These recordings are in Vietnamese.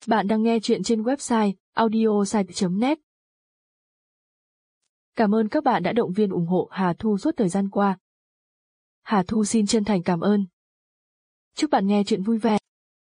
Bạn đang nghe chuyện trên website audiosite.net. Cảm ơn các bạn đã động viên ủng hộ Hà Thu suốt thời gian qua. Hà Thu xin chân thành cảm ơn. Chúc bạn nghe chuyện vui vẻ.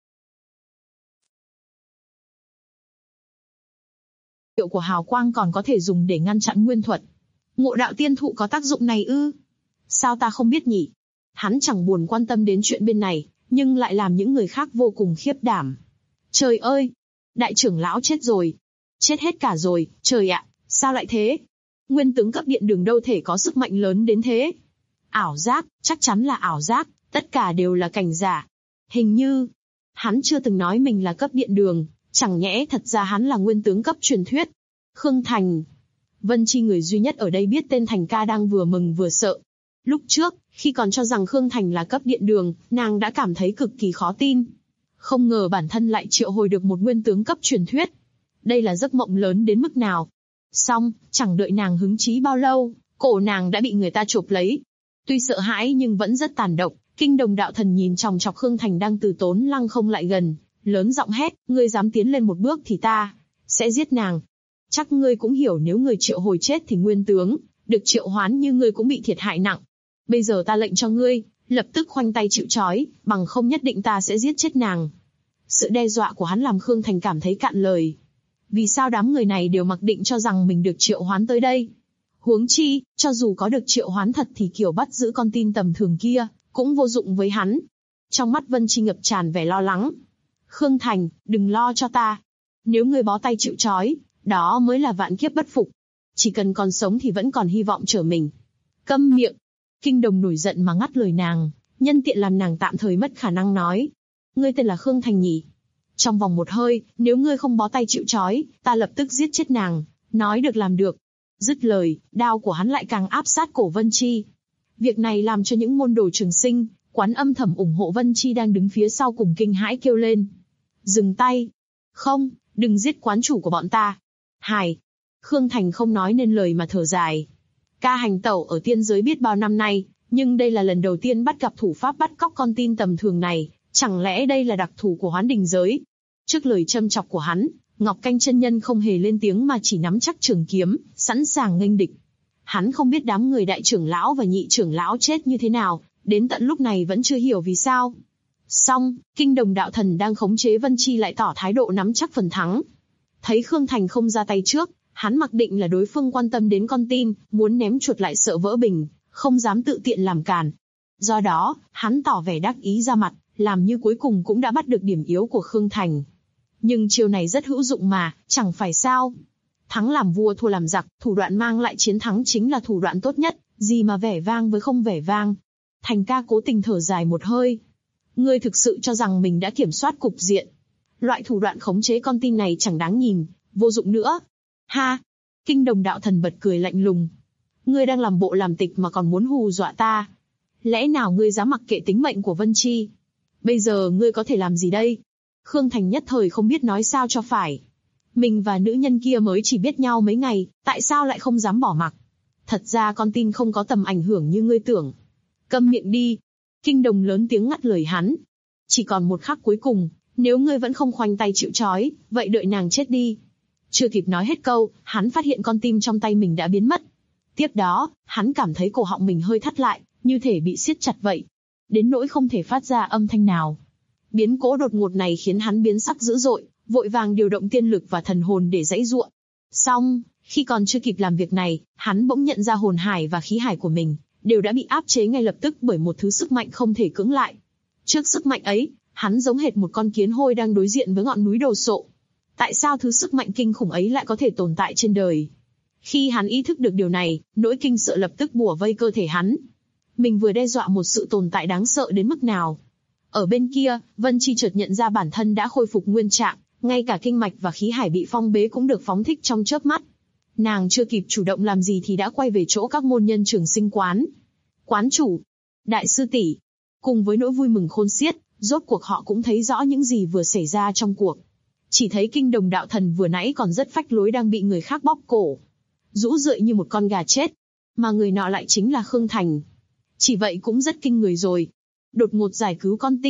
Hiệu của hào quang còn có thể dùng để ngăn chặn nguyên thuật. Ngộ đạo tiên thụ có tác dụng này ư? Sao ta không biết nhỉ? Hắn chẳng buồn quan tâm đến chuyện bên này, nhưng lại làm những người khác vô cùng khiếp đảm. Trời ơi! Đại trưởng lão chết rồi. Chết hết cả rồi, trời ạ, sao lại thế? Nguyên tướng cấp điện đường đâu thể có sức mạnh lớn đến thế. Ảo giác, chắc chắn là ảo giác, tất cả đều là cảnh giả. Hình như, hắn chưa từng nói mình là cấp điện đường, chẳng nhẽ thật ra hắn là nguyên tướng cấp truyền thuyết. Khương Thành. Vân Chi người duy nhất ở đây biết tên Thành ca đang vừa mừng vừa sợ. Lúc trước, khi còn cho rằng Khương Thành là cấp điện đường, nàng đã cảm thấy cực kỳ khó tin. Không ngờ bản thân lại triệu hồi được một nguyên tướng cấp truyền thuyết. Đây là giấc mộng lớn đến mức nào. Xong, chẳng đợi nàng hứng chí bao lâu, cổ nàng đã bị người ta chộp lấy. Tuy sợ hãi nhưng vẫn rất tàn độc, Kinh Đồng đạo thần nhìn chòng chọc Khương Thành đang từ tốn lăng không lại gần, lớn giọng hét, ngươi dám tiến lên một bước thì ta sẽ giết nàng. Chắc ngươi cũng hiểu nếu người triệu hồi chết thì nguyên tướng được triệu hoán như ngươi cũng bị thiệt hại nặng. Bây giờ ta lệnh cho ngươi, lập tức khoanh tay chịu trói, bằng không nhất định ta sẽ giết chết nàng. Sự đe dọa của hắn làm Khương Thành cảm thấy cạn lời. Vì sao đám người này đều mặc định cho rằng mình được triệu hoán tới đây? Huống chi, cho dù có được triệu hoán thật thì kiểu bắt giữ con tin tầm thường kia, cũng vô dụng với hắn. Trong mắt Vân Chi ngập tràn vẻ lo lắng. Khương Thành, đừng lo cho ta. Nếu ngươi bó tay chịu trói, đó mới là vạn kiếp bất phục. Chỉ cần còn sống thì vẫn còn hy vọng trở mình. Câm miệng. Kinh Đồng nổi giận mà ngắt lời nàng, nhân tiện làm nàng tạm thời mất khả năng nói. Ngươi tên là Khương Thành nhỉ? Trong vòng một hơi, nếu ngươi không bó tay chịu trói, ta lập tức giết chết nàng. Nói được làm được. Dứt lời, đao của hắn lại càng áp sát cổ Vân Chi. Việc này làm cho những môn đồ Trường Sinh, quán âm thầm ủng hộ Vân Chi đang đứng phía sau cùng kinh hãi kêu lên. Dừng tay. Không, đừng giết quán chủ của bọn ta. Hài. Khương Thành không nói nên lời mà thở dài. Ca hành tẩu ở tiên giới biết bao năm nay, nhưng đây là lần đầu tiên bắt gặp thủ pháp bắt cóc con tin tầm thường này, chẳng lẽ đây là đặc thù của Hoán Đình giới? Trước lời châm chọc của hắn, Ngọc Canh chân nhân không hề lên tiếng mà chỉ nắm chắc trường kiếm, sẵn sàng nghênh địch. Hắn không biết đám người đại trưởng lão và nhị trưởng lão chết như thế nào, đến tận lúc này vẫn chưa hiểu vì sao. Song, Kinh Đồng đạo thần đang khống chế Vân Chi lại tỏ thái độ nắm chắc phần thắng. Thấy Khương Thành không ra tay trước, hắn mặc định là đối phương quan tâm đến con tin, muốn ném chuột lại sợ vỡ bình, không dám tự tiện làm cản. Do đó, hắn tỏ vẻ đắc ý ra mặt, làm như cuối cùng cũng đã bắt được điểm yếu của Khương Thành. Nhưng chiêu này rất hữu dụng mà, chẳng phải sao? Thắng làm vua thua làm giặc, thủ đoạn mang lại chiến thắng chính là thủ đoạn tốt nhất, gì mà vẻ vang với không vẻ vang. Thành ca cố tình thở dài một hơi. Ngươi thực sự cho rằng mình đã kiểm soát cục diện. Loại thủ đoạn khống chế con tin này chẳng đáng nhìn, vô dụng nữa. Ha! Kinh Đồng đạo thần bật cười lạnh lùng. Ngươi đang làm bộ làm tịch mà còn muốn hù dọa ta. Lẽ nào ngươi dám mặc kệ tính mệnh của Vân Chi? Bây giờ ngươi có thể làm gì đây? Khương Thành nhất thời không biết nói sao cho phải. Mình và nữ nhân kia mới chỉ biết nhau mấy ngày, tại sao lại không dám bỏ mặc? Thật ra con tin không có tầm ảnh hưởng như ngươi tưởng. Câm miệng đi. Kinh Đồng lớn tiếng ngắt lời hắn. Chỉ còn một khắc cuối cùng, nếu ngươi vẫn không khoanh tay chịu trói, vậy đợi nàng chết đi. Chưa kịp nói hết câu, hắn phát hiện con tim trong tay mình đã biến mất. Tiếp đó, hắn cảm thấy cổ họng mình hơi thắt lại, như thể bị siết chặt vậy. Đến nỗi không thể phát ra âm thanh nào. Biến cố đột ngột này khiến hắn biến sắc dữ dội, vội vàng điều động tiên lực và thần hồn để giãy giụa. Xong, khi còn chưa kịp làm việc này, hắn bỗng nhận ra hồn hải và khí hải của mình đều đã bị áp chế ngay lập tức bởi một thứ sức mạnh không thể cưỡng lại. Trước sức mạnh ấy, hắn giống hệt một con kiến hôi đang đối diện với ngọn núi đồ sộ. Tại sao thứ sức mạnh kinh khủng ấy lại có thể tồn tại trên đời? Khi hắn ý thức được điều này, nỗi kinh sợ lập tức bủa vây cơ thể hắn. Mình vừa đe dọa một sự tồn tại đáng sợ đến mức nào? Ở bên kia, Vân Chi chợt nhận ra bản thân đã khôi phục nguyên trạng, ngay cả kinh mạch và khí hải bị phong bế cũng được phóng thích trong chớp mắt. Nàng chưa kịp chủ động làm gì thì đã quay về chỗ các môn nhân Trường Sinh quán. Quán chủ, đại sư tỷ, cùng với nỗi vui mừng khôn xiết, rốt cuộc họ cũng thấy rõ những gì vừa xảy ra trong cuộc. Chỉ thấy Kinh Đồng đạo thần vừa nãy còn rất phách lối đang bị người khác bóp cổ, rũ rượi như một con gà chết, mà người nọ lại chính là Khương Thành. Chỉ vậy cũng rất kinh người rồi. Đột ngột giải cứu con tin,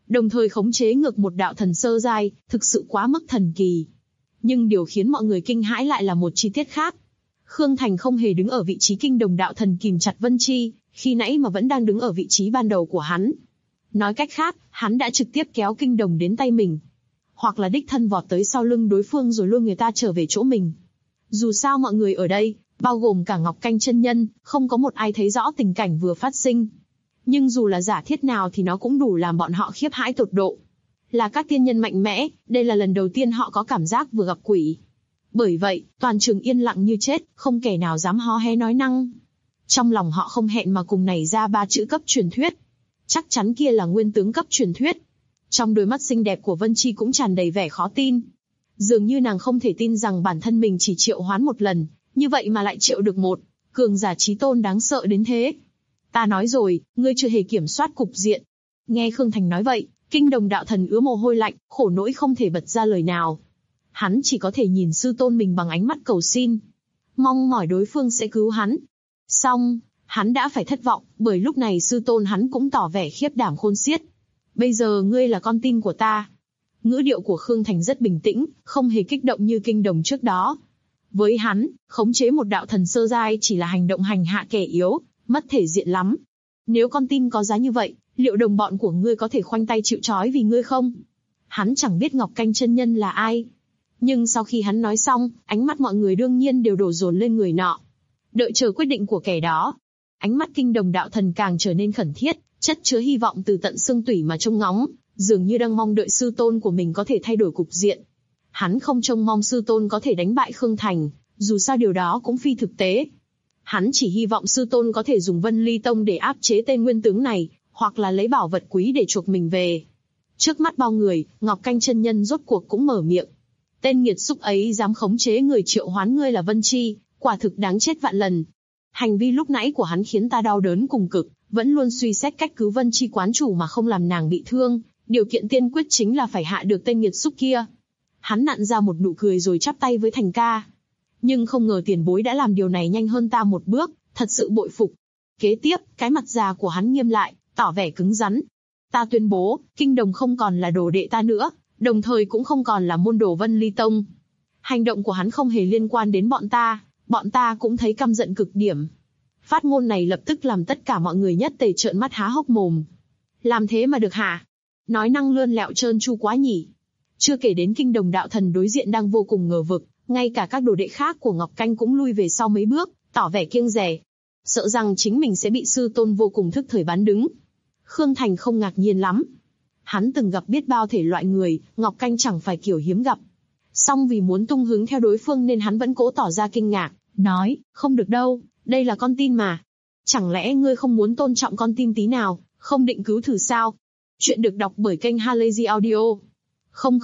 đồng thời khống chế ngược một đạo thần sơ giai, thực sự quá mức thần kỳ. Nhưng điều khiến mọi người kinh hãi lại là một chi tiết khác. Khương Thành không hề đứng ở vị trí kinh đồng đạo thần kìm chặt Vân Chi, khi nãy mà vẫn đang đứng ở vị trí ban đầu của hắn. Nói cách khác, hắn đã trực tiếp kéo kinh đồng đến tay mình. Hoặc là đích thân vọt tới sau lưng đối phương rồi lôi người ta trở về chỗ mình. Dù sao mọi người ở đây, bao gồm cả Ngọc Canh chân nhân, không có một ai thấy rõ tình cảnh vừa phát sinh. Nhưng dù là giả thiết nào thì nó cũng đủ làm bọn họ khiếp hãi tột độ. Là các tiên nhân mạnh mẽ, đây là lần đầu tiên họ có cảm giác vừa gặp quỷ. Bởi vậy, toàn trường yên lặng như chết, không kẻ nào dám hó hé nói năng. Trong lòng họ không hẹn mà cùng nảy ra 3 chữ cấp truyền thuyết. Chắc chắn kia là nguyên tướng cấp truyền thuyết. Trong đôi mắt xinh đẹp của Vân Chi cũng tràn đầy vẻ khó tin. Dường như nàng không thể tin rằng bản thân mình chỉ triệu hoán một lần, như vậy mà lại triệu được một cường giả chí tôn đáng sợ đến thế. Ta nói rồi, ngươi chưa hề kiểm soát cục diện. Nghe Khương Thành nói vậy, kinh đồng đạo thần ứa mồ hôi lạnh, khổ nỗi không thể bật ra lời nào. Hắn chỉ có thể nhìn sư tôn mình bằng ánh mắt cầu xin, mong mỏi đối phương sẽ cứu hắn. Xong, hắn đã phải thất vọng, bởi lúc này sư tôn hắn cũng tỏ vẻ khiếp đảm khôn xiết. Bây giờ ngươi là con tin của ta. Ngữ điệu của Khương Thành rất bình tĩnh, không hề kích động như kinh đồng trước đó. Với hắn, khống chế một đạo thần sơ giai chỉ là hành động hành hạ kẻ yếu, mất thể diện lắm. Nếu con tin có giá như vậy, liệu đồng bọn của ngươi có thể khoanh tay chịu trói vì ngươi không? Hắn chẳng biết Ngọc Canh chân nhân là ai. Nhưng sau khi hắn nói xong, ánh mắt mọi người đương nhiên đều đổ dồn lên người nọ. Đợi chờ quyết định của kẻ đó. Ánh mắt kinh đồng đạo thần càng trở nên khẩn thiết, chất chứa hy vọng từ tận xương tủy mà trông ngóng, dường như đang mong đợi sư tôn của mình có thể thay đổi cục diện. Hắn không trông mong sư tôn có thể đánh bại Khương Thành, dù sao điều đó cũng phi thực tế. Hắn chỉ hy vọng sư tôn có thể dùng Vân Ly Tông để áp chế tên nguyên tướng này, hoặc là lấy bảo vật quý để chuộc mình về. Trước mắt bao người, Ngọc Canh chân nhân rốt cuộc cũng mở miệng. Tên nghiệt xúc ấy dám khống chế người triệu hoán ngươi là Vân Chi, quả thực đáng chết vạn lần. Hành vi lúc nãy của hắn khiến ta đau đớn cùng cực, vẫn luôn suy xét cách cứu Vân Chi quán chủ mà không làm nàng bị thương, điều kiện tiên quyết chính là phải hạ được tên nghiệt xúc kia. Hắn nặn ra một nụ cười rồi chắp tay với Thành ca. Nhưng không ngờ tiền bối đã làm điều này nhanh hơn ta một bước, thật sự bội phục. Kế tiếp, cái mặt già của hắn nghiêm lại, tỏ vẻ cứng rắn. Ta tuyên bố, kinh đồng không còn là đồ đệ ta nữa, đồng thời cũng không còn là môn đồ Vân Ly Tông. Hành động của hắn không hề liên quan đến bọn ta cũng thấy căm giận cực điểm. Phát ngôn này lập tức làm tất cả mọi người nhất tề trợn mắt há hốc mồm. Làm thế mà được hả? Nói năng lươn lẹo trơn tru quá nhỉ. Chưa kể đến kinh đồng đạo thần đối diện đang vô cùng ngờ vực, ngay cả các đồ đệ khác của Ngọc Canh cũng lui về sau mấy bước, tỏ vẻ kiêng dè. Sợ rằng chính mình sẽ bị sư tôn vô cùng thức thời bán đứng. Khương Thành không ngạc nhiên lắm. Hắn từng gặp biết bao thể loại người, Ngọc Canh chẳng phải kiểu hiếm gặp. Song vì muốn tung hứng theo đối phương nên hắn vẫn cố tỏ ra kinh ngạc, nói, không được đâu, đây là con tin mà. Chẳng lẽ ngươi không muốn tôn trọng con tin tí nào, không định cứu thử sao? Chuyện được đọc bởi kênh Halazy Audio. Không.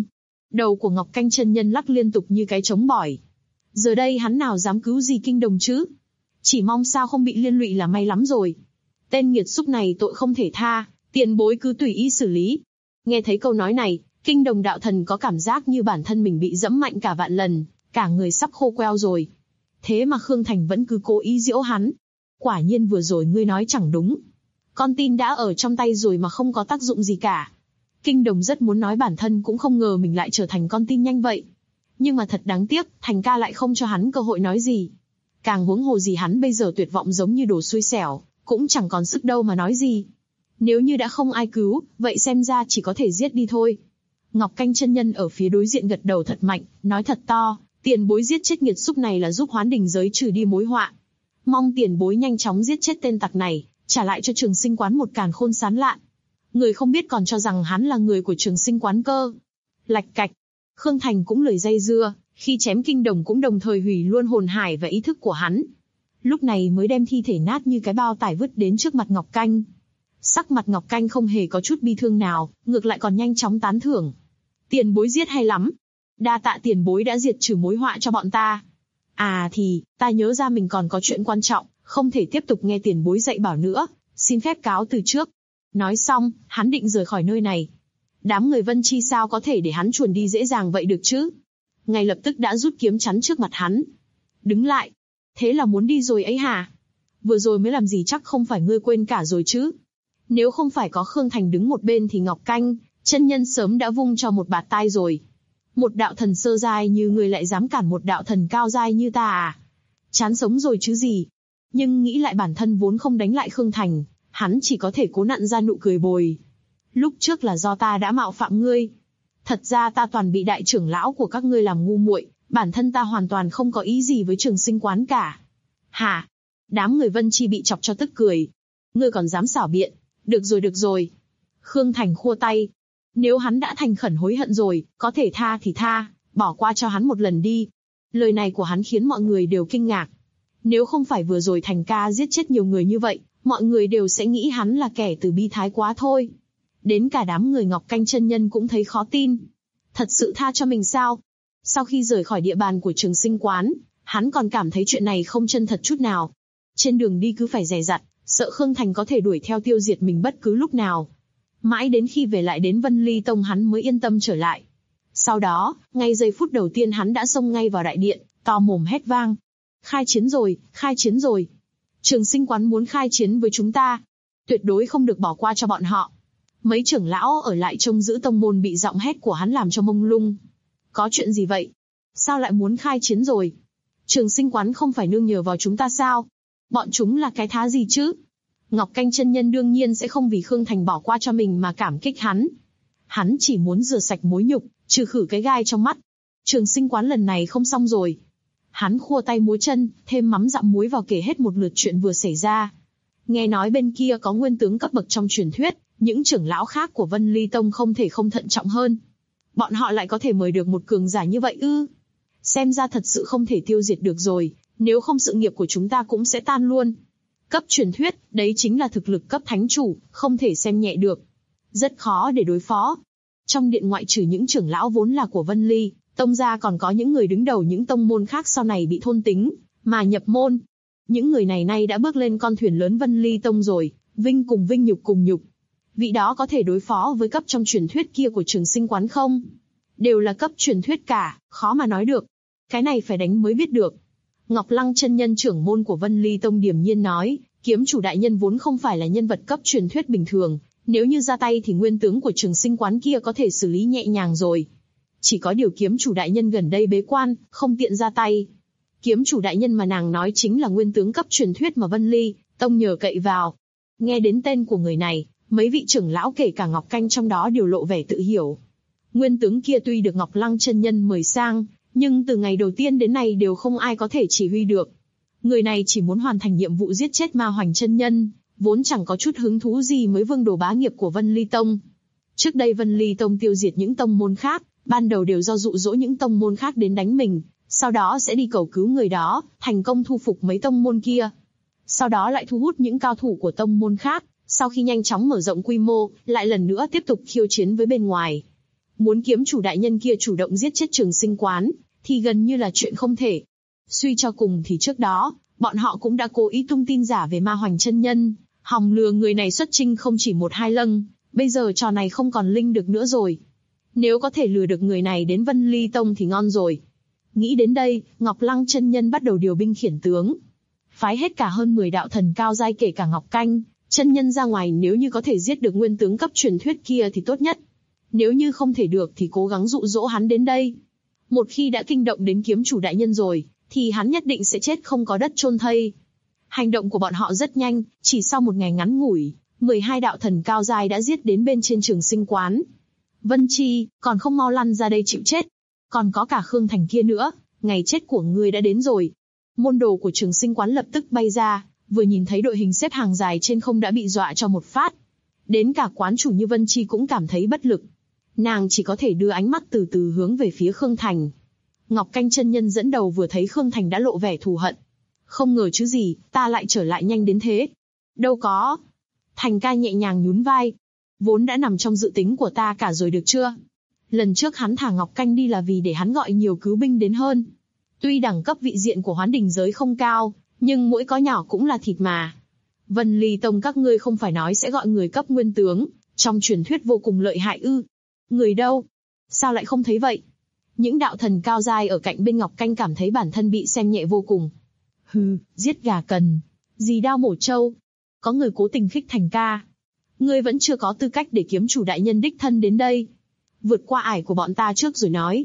Đầu của Ngọc Canh chân nhân lắc liên tục như cái trống bỏi. Giờ đây hắn nào dám cứu gì kinh đồng chứ? Chỉ mong sao không bị liên lụy là may lắm rồi. Tên nghiệt xúc này tội không thể tha, tiền bối cứ tùy ý xử lý. Nghe thấy câu nói này, kinh đồng đạo thần có cảm giác như bản thân mình bị dẫm mạnh cả vạn lần, cả người sắp khô queo rồi. Thế mà Khương Thành vẫn cứ cố ý giễu hắn. Quả nhiên vừa rồi ngươi nói chẳng đúng. Con tin đã ở trong tay rồi mà không có tác dụng gì cả. Kinh đồng rất muốn nói bản thân cũng không ngờ mình lại trở thành con tin nhanh vậy. Nhưng mà thật đáng tiếc, Thành ca lại không cho hắn cơ hội nói gì. Càng huống hồ gì hắn bây giờ tuyệt vọng giống như đồ xui xẻo, cũng chẳng còn sức đâu mà nói gì. Nếu như đã không ai cứu, vậy xem ra chỉ có thể giết đi thôi. Ngọc Canh chân nhân ở phía đối diện gật đầu thật mạnh, nói thật to, tiền bối giết chết nghiệt xúc này là giúp Hoán Đình giới trừ đi mối họa. Mong tiền bối nhanh chóng giết chết tên tặc này, trả lại cho Trường Sinh Quán một càn khôn sán lạn. Người không biết còn cho rằng hắn là người của Trường Sinh Quán cơ. Lạch cạch. Khương Thành cũng lười dây dưa, khi chém kinh đồng cũng đồng thời hủy luôn hồn hải và ý thức của hắn. Lúc này mới đem thi thể nát như cái bao tải vứt đến trước mặt Ngọc Canh. Sắc mặt Ngọc Canh không hề có chút bi thương nào, ngược lại còn nhanh chóng tán thưởng. Tiền bối giết hay lắm. Đa tạ tiền bối đã diệt trừ mối họa cho bọn ta. À thì, ta nhớ ra mình còn có chuyện quan trọng, không thể tiếp tục nghe tiền bối dạy bảo nữa, xin phép cáo từ trước. Nói xong, hắn định rời khỏi nơi này. Đám người Vân Chi sao có thể để hắn chuồn đi dễ dàng vậy được chứ? Ngay lập tức đã rút kiếm chắn trước mặt hắn. Đứng lại. Thế là muốn đi rồi ấy hả? Vừa rồi mới làm gì chắc không phải ngươi quên cả rồi chứ? Nếu không phải có Khương Thành đứng một bên thì Ngọc Canh chân nhân sớm đã vung cho một bạt tai rồi. Một đạo thần sơ giai như ngươi lại dám cản một đạo thần cao giai như ta à? Chán sống rồi chứ gì. Nhưng nghĩ lại bản thân vốn không đánh lại Khương Thành, hắn chỉ có thể cố nặn ra nụ cười bồi. Lúc trước là do ta đã mạo phạm ngươi. Thật ra ta toàn bị đại trưởng lão của các ngươi làm ngu muội, bản thân ta hoàn toàn không có ý gì với Trường Sinh quán cả. Hả? Đám người Vân Chi bị chọc cho tức cười. Ngươi còn dám xảo biện? Được rồi được rồi. Khương Thành khua tay. Nếu hắn đã thành khẩn hối hận rồi, có thể tha thì tha, bỏ qua cho hắn một lần đi. Lời này của hắn khiến mọi người đều kinh ngạc. Nếu không phải vừa rồi Thành ca giết chết nhiều người như vậy, mọi người đều sẽ nghĩ hắn là kẻ từ bi thái quá thôi. Đến cả đám người Ngọc Canh chân nhân cũng thấy khó tin. Thật sự tha cho mình sao? Sau khi rời khỏi địa bàn của Trường Sinh quán, hắn còn cảm thấy chuyện này không chân thật chút nào. Trên đường đi cứ phải dè dặt, sợ Khương Thành có thể đuổi theo tiêu diệt mình bất cứ lúc nào. Mãi đến khi về lại đến Vân Ly Tông hắn mới yên tâm trở lại. Sau đó, ngay giây phút đầu tiên hắn đã xông ngay vào đại điện, to mồm hét vang. Khai chiến rồi, khai chiến rồi. Trường Sinh quán muốn khai chiến với chúng ta. Tuyệt đối không được bỏ qua cho bọn họ. Mấy trưởng lão ở lại trông giữ tông môn bị giọng hét của hắn làm cho mông lung. Có chuyện gì vậy? Sao lại muốn khai chiến rồi? Trường Sinh quán không phải nương nhờ vào chúng ta sao? Bọn chúng là cái thá gì chứ? Ngọc Canh chân nhân đương nhiên sẽ không vì Khương Thành bỏ qua cho mình mà cảm kích hắn. Hắn chỉ muốn rửa sạch mối nhục, trừ khử cái gai trong mắt. Trường Sinh quán lần này không xong rồi. Hắn khua tay múa chân, thêm mắm dặm muối vào kể hết một lượt chuyện vừa xảy ra. Nghe nói bên kia có nguyên tướng cấp bậc trong truyền thuyết, những trưởng lão khác của Vân Ly Tông không thể không thận trọng hơn. Bọn họ lại có thể mời được một cường giả như vậy ư? Xem ra thật sự không thể tiêu diệt được rồi, nếu không sự nghiệp của chúng ta cũng sẽ tan luôn. Cấp truyền thuyết, đấy chính là thực lực cấp thánh chủ, không thể xem nhẹ được. Rất khó để đối phó. Trong điện ngoại trừ những trưởng lão vốn là của Vân Ly Tông gia còn có những người đứng đầu những tông môn khác sau này bị thôn tính, mà nhập môn. Những người này nay đã bước lên con thuyền lớn Vân Ly Tông rồi, vinh cùng vinh nhục cùng nhục. Vị đó có thể đối phó với cấp trong truyền thuyết kia của Trường Sinh quán không? Đều là cấp truyền thuyết cả, khó mà nói được. Cái này phải đánh mới biết được. Ngọc Lăng chân nhân trưởng môn của Vân Ly Tông điềm nhiên nói, kiếm chủ đại nhân vốn không phải là nhân vật cấp truyền thuyết bình thường, nếu như ra tay thì nguyên tướng của Trường Sinh quán kia có thể xử lý nhẹ nhàng rồi. Chỉ có điều kiếm chủ đại nhân gần đây bế quan, không tiện ra tay. Kiếm chủ đại nhân mà nàng nói chính là nguyên tướng cấp truyền thuyết mà Vân Ly Tông nhờ cậy vào. Nghe đến tên của người này, mấy vị trưởng lão kể cả Ngọc Canh trong đó đều lộ vẻ tự hiểu. Nguyên tướng kia tuy được Ngọc Lăng chân nhân mời sang, nhưng từ ngày đầu tiên đến nay đều không ai có thể chỉ huy được. Người này chỉ muốn hoàn thành nhiệm vụ giết chết Ma Hoành chân nhân, vốn chẳng có chút hứng thú gì với vương đồ bá nghiệp của Vân Ly Tông. Trước đây Vân Ly Tông tiêu diệt những tông môn khác, ban đầu đều do dụ dỗ những tông môn khác đến đánh mình, sau đó sẽ đi cầu cứu người đó, thành công thu phục mấy tông môn kia. Sau đó lại thu hút những cao thủ của tông môn khác, sau khi nhanh chóng mở rộng quy mô, lại lần nữa tiếp tục khiêu chiến với bên ngoài. Muốn kiếm chủ đại nhân kia chủ động giết chết Trường Sinh quán, thì gần như là chuyện không thể. Suy cho cùng thì trước đó, bọn họ cũng đã cố ý tung tin giả về Ma Hoành chân nhân, hòng lừa người này xuất chinh không chỉ một hai lần, bây giờ trò này không còn linh được nữa rồi. Nếu có thể lừa được người này đến Vân Ly Tông thì ngon rồi. Nghĩ đến đây, Ngọc Lăng chân nhân bắt đầu điều binh khiển tướng. Phái hết cả hơn 10 đạo thần cao giai kể cả Ngọc Canh chân nhân ra ngoài, nếu như có thể giết được nguyên tướng cấp truyền thuyết kia thì tốt nhất. Nếu như không thể được thì cố gắng dụ dỗ hắn đến đây. Một khi đã kinh động đến kiếm chủ đại nhân rồi, thì hắn nhất định sẽ chết không có đất chôn thây. Hành động của bọn họ rất nhanh, chỉ sau một ngày ngắn ngủi, 12 đạo thần cao giai đã giết đến bên trên Trường Sinh quán. Vân Chi, còn không mau lăn ra đây chịu chết. Còn có cả Khương Thành kia nữa, ngày chết của ngươi đã đến rồi. Môn đồ của Trường Sinh quán lập tức bay ra, vừa nhìn thấy đội hình xếp hàng dài trên không đã bị dọa cho một phát. Đến cả quán chủ như Vân Chi cũng cảm thấy bất lực. Nàng chỉ có thể đưa ánh mắt từ từ hướng về phía Khương Thành. Ngọc Canh chân nhân dẫn đầu vừa thấy Khương Thành đã lộ vẻ thù hận. Không ngờ chứ gì, ta lại trở lại nhanh đến thế. Đâu có. Thành ca nhẹ nhàng nhún vai. Vốn đã nằm trong dự tính của ta cả rồi được chưa? Lần trước hắn thả Ngọc Canh đi là vì để hắn gọi nhiều cứu binh đến hơn. Tuy đẳng cấp vị diện của Hoán Đình giới không cao, nhưng mỗi có nhỏ cũng là thịt mà. Vân Ly Tông các ngươi không phải nói sẽ gọi người cấp nguyên tướng, trong truyền thuyết vô cùng lợi hại ư? Người đâu? Sao lại không thấy vậy? Những đạo thần cao giai ở cạnh bên Ngọc Canh cảm thấy bản thân bị xem nhẹ vô cùng. Hừ, giết gà cần gì đao mổ trâu. Có người cố tình khích Thành ca. Ngươi vẫn chưa có tư cách để kiếm chủ đại nhân đích thân đến đây. Vượt qua ải của bọn ta trước rồi nói.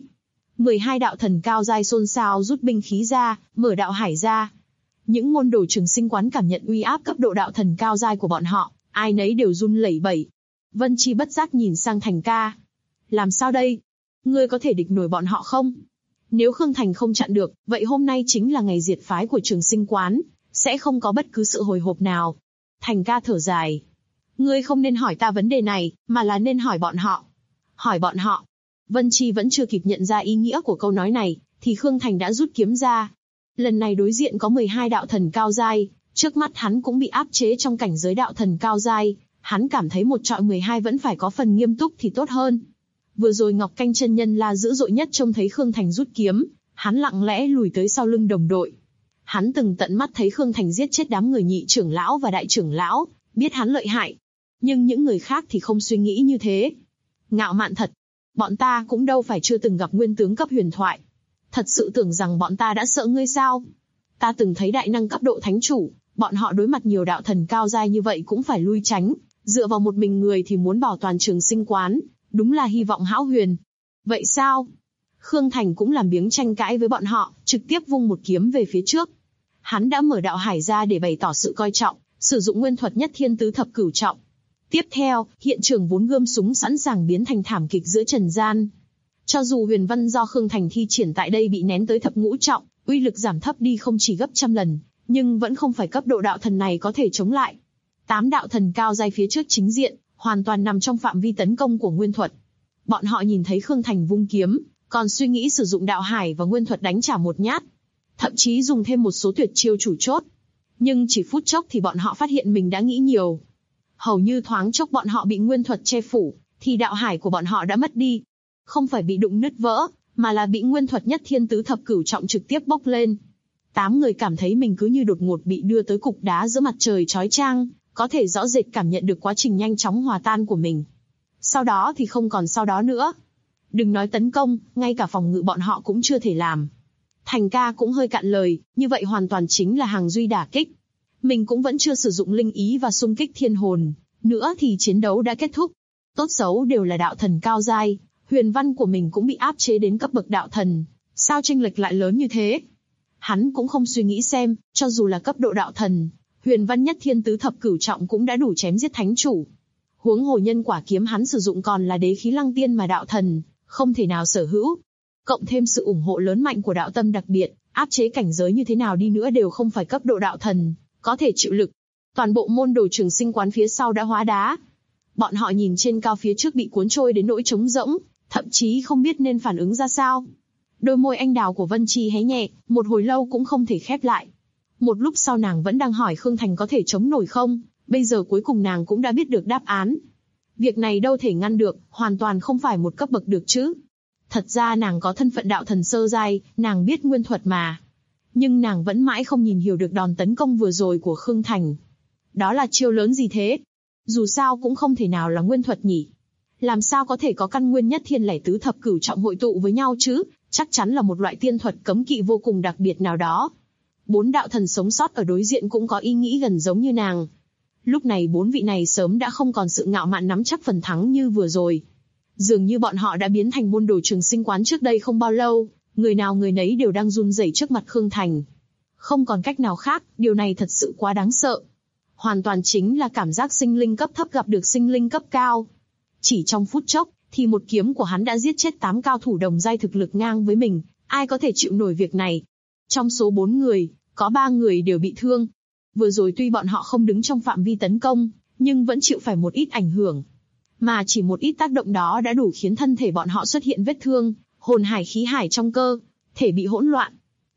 12 đạo thần cao giai xôn xao rút binh khí ra, mở đạo hải ra. Những môn đồ Trường Sinh quán cảm nhận uy áp cấp độ đạo thần cao giai của bọn họ, ai nấy đều run lẩy bẩy. Vân Chi bất giác nhìn sang Thành ca. Làm sao đây? Ngươi có thể địch nổi bọn họ không? Nếu Khương Thành không chặn được, vậy hôm nay chính là ngày diệt phái của Trường Sinh quán, sẽ không có bất cứ sự hồi hộp nào. Thành ca thở dài. Ngươi không nên hỏi ta vấn đề này, mà là nên hỏi bọn họ. Hỏi bọn họ. Vân Chi vẫn chưa kịp nhận ra ý nghĩa của câu nói này, thì Khương Thành đã rút kiếm ra. Lần này đối diện có 12 đạo thần cao giai, trước mắt hắn cũng bị áp chế trong cảnh giới đạo thần cao giai, hắn cảm thấy một trọi 12 vẫn phải có phần nghiêm túc thì tốt hơn. Vừa rồi Ngọc Canh chân nhân la dữ dội nhất trông thấy Khương Thành rút kiếm, hắn lặng lẽ lùi tới sau lưng đồng đội. Hắn từng tận mắt thấy Khương Thành giết chết đám người nhị trưởng lão và đại trưởng lão, biết hắn lợi hại. Nhưng những người khác thì không suy nghĩ như thế. Ngạo mạn thật. Bọn ta cũng đâu phải chưa từng gặp nguyên tướng cấp huyền thoại. Thật sự tưởng rằng bọn ta đã sợ ngươi sao? Ta từng thấy đại năng cấp độ thánh chủ, bọn họ đối mặt nhiều đạo thần cao giai như vậy cũng phải lui tránh, dựa vào một mình người thì muốn bảo toàn Trường Sinh quán, đúng là hy vọng hão huyền. Vậy sao? Khương Thành cũng làm biếng tranh cãi với bọn họ, trực tiếp vung một kiếm về phía trước. Hắn đã mở đạo hải ra để bày tỏ sự coi trọng, sử dụng nguyên thuật nhất thiên tứ thập cửu trọng. Tiếp theo, hiện trường vốn gươm súng sẵn sàng biến thành thảm kịch giữa trần gian. Cho dù huyền văn do Khương Thành thi triển tại đây bị nén tới thập ngũ trọng, uy lực giảm thấp đi không chỉ gấp trăm lần, nhưng vẫn không phải cấp độ đạo thần này có thể chống lại. 8 đạo thần cao giai phía trước chính diện, hoàn toàn nằm trong phạm vi tấn công của nguyên thuật. Bọn họ nhìn thấy Khương Thành vung kiếm, còn suy nghĩ sử dụng đạo hải và nguyên thuật đánh trả một nhát. Thậm chí dùng thêm một số tuyệt chiêu chủ chốt. Nhưng chỉ phút chốc thì bọn họ phát hiện mình đã nghĩ nhiều. Hầu như thoáng chốc bọn họ bị nguyên thuật che phủ, thì đạo hải của bọn họ đã mất đi. Không phải bị đụng nứt vỡ, mà là bị nguyên thuật nhất thiên tứ thập cửu trọng trực tiếp bốc lên. 8 người cảm thấy mình cứ như đột ngột bị đưa tới cục đá giữa mặt trời chói chang, có thể rõ rệt cảm nhận được quá trình nhanh chóng hòa tan của mình. Sau đó thì không còn sau đó nữa. Đừng nói tấn công, ngay cả phòng ngự bọn họ cũng chưa thể làm. Thành ca cũng hơi cạn lời, như vậy hoàn toàn chính là hàng duy đả kích. Mình cũng vẫn chưa sử dụng linh ý và xung kích thiên hồn, nữa thì chiến đấu đã kết thúc. Tốt xấu đều là đạo thần cao giai, huyền văn của mình cũng bị áp chế đến cấp bậc đạo thần, sao chênh lệch lại lớn như thế? Hắn cũng không suy nghĩ xem, cho dù là cấp độ đạo thần, huyền văn nhất thiên tứ thập cửu trọng cũng đã đủ chém giết thánh chủ. Huống hồ nhân quả kiếm hắn sử dụng còn là đế khí lăng tiên mà đạo thần không thể nào sở hữu. Cộng thêm sự ủng hộ lớn mạnh của đạo tâm đặc biệt, áp chế cảnh giới như thế nào đi nữa đều không phải cấp độ đạo thần có thể chịu lực. Toàn bộ môn đồ Trường Sinh quán phía sau đã hóa đá. Bọn họ nhìn trên cao phía trước bị cuốn trôi đến nỗi trống rỗng, thậm chí không biết nên phản ứng ra sao. Đôi môi anh đào của Vân Chi hé nhẹ, một hồi lâu cũng không thể khép lại. Một lúc sau nàng vẫn đang hỏi Khương Thành có thể chống nổi không, bây giờ cuối cùng nàng cũng đã biết được đáp án. Việc này đâu thể ngăn được, hoàn toàn không phải một cấp bậc được chứ. Thật ra nàng có thân phận đạo thần sơ giai, nàng biết nguyên thuật mà. Nhưng nàng vẫn mãi không nhìn hiểu được đòn tấn công vừa rồi của Khương Thành. Đó là chiêu lớn gì thế? Dù sao cũng không thể nào là nguyên thuật nhỉ. Làm sao có thể có căn nguyên nhất thiên lẻ tứ thập cửu trọng hội tụ với nhau chứ? Chắc chắn là một loại tiên thuật cấm kỵ vô cùng đặc biệt nào đó. 4 đạo thần sống sót ở đối diện cũng có ý nghĩ gần giống như nàng. Lúc này 4 vị này sớm đã không còn sự ngạo mạn nắm chắc phần thắng như vừa rồi. Dường như bọn họ đã biến thành môn đồ Trường Sinh quán trước đây không bao lâu, người nào người nấy đều đang run rẩy trước mặt Khương Thành. Không còn cách nào khác, điều này thật sự quá đáng sợ. Hoàn toàn chính là cảm giác sinh linh cấp thấp gặp được sinh linh cấp cao. Chỉ trong phút chốc, thì một kiếm của hắn đã giết chết 8 cao thủ đồng giai thực lực ngang với mình, ai có thể chịu nổi việc này. Trong số 4 người, có 3 người đều bị thương. Vừa rồi tuy bọn họ không đứng trong phạm vi tấn công, nhưng vẫn chịu phải một ít ảnh hưởng. Mà chỉ một ít tác động đó đã đủ khiến thân thể bọn họ xuất hiện vết thương, hồn hải khí hải trong cơ, thể bị hỗn loạn.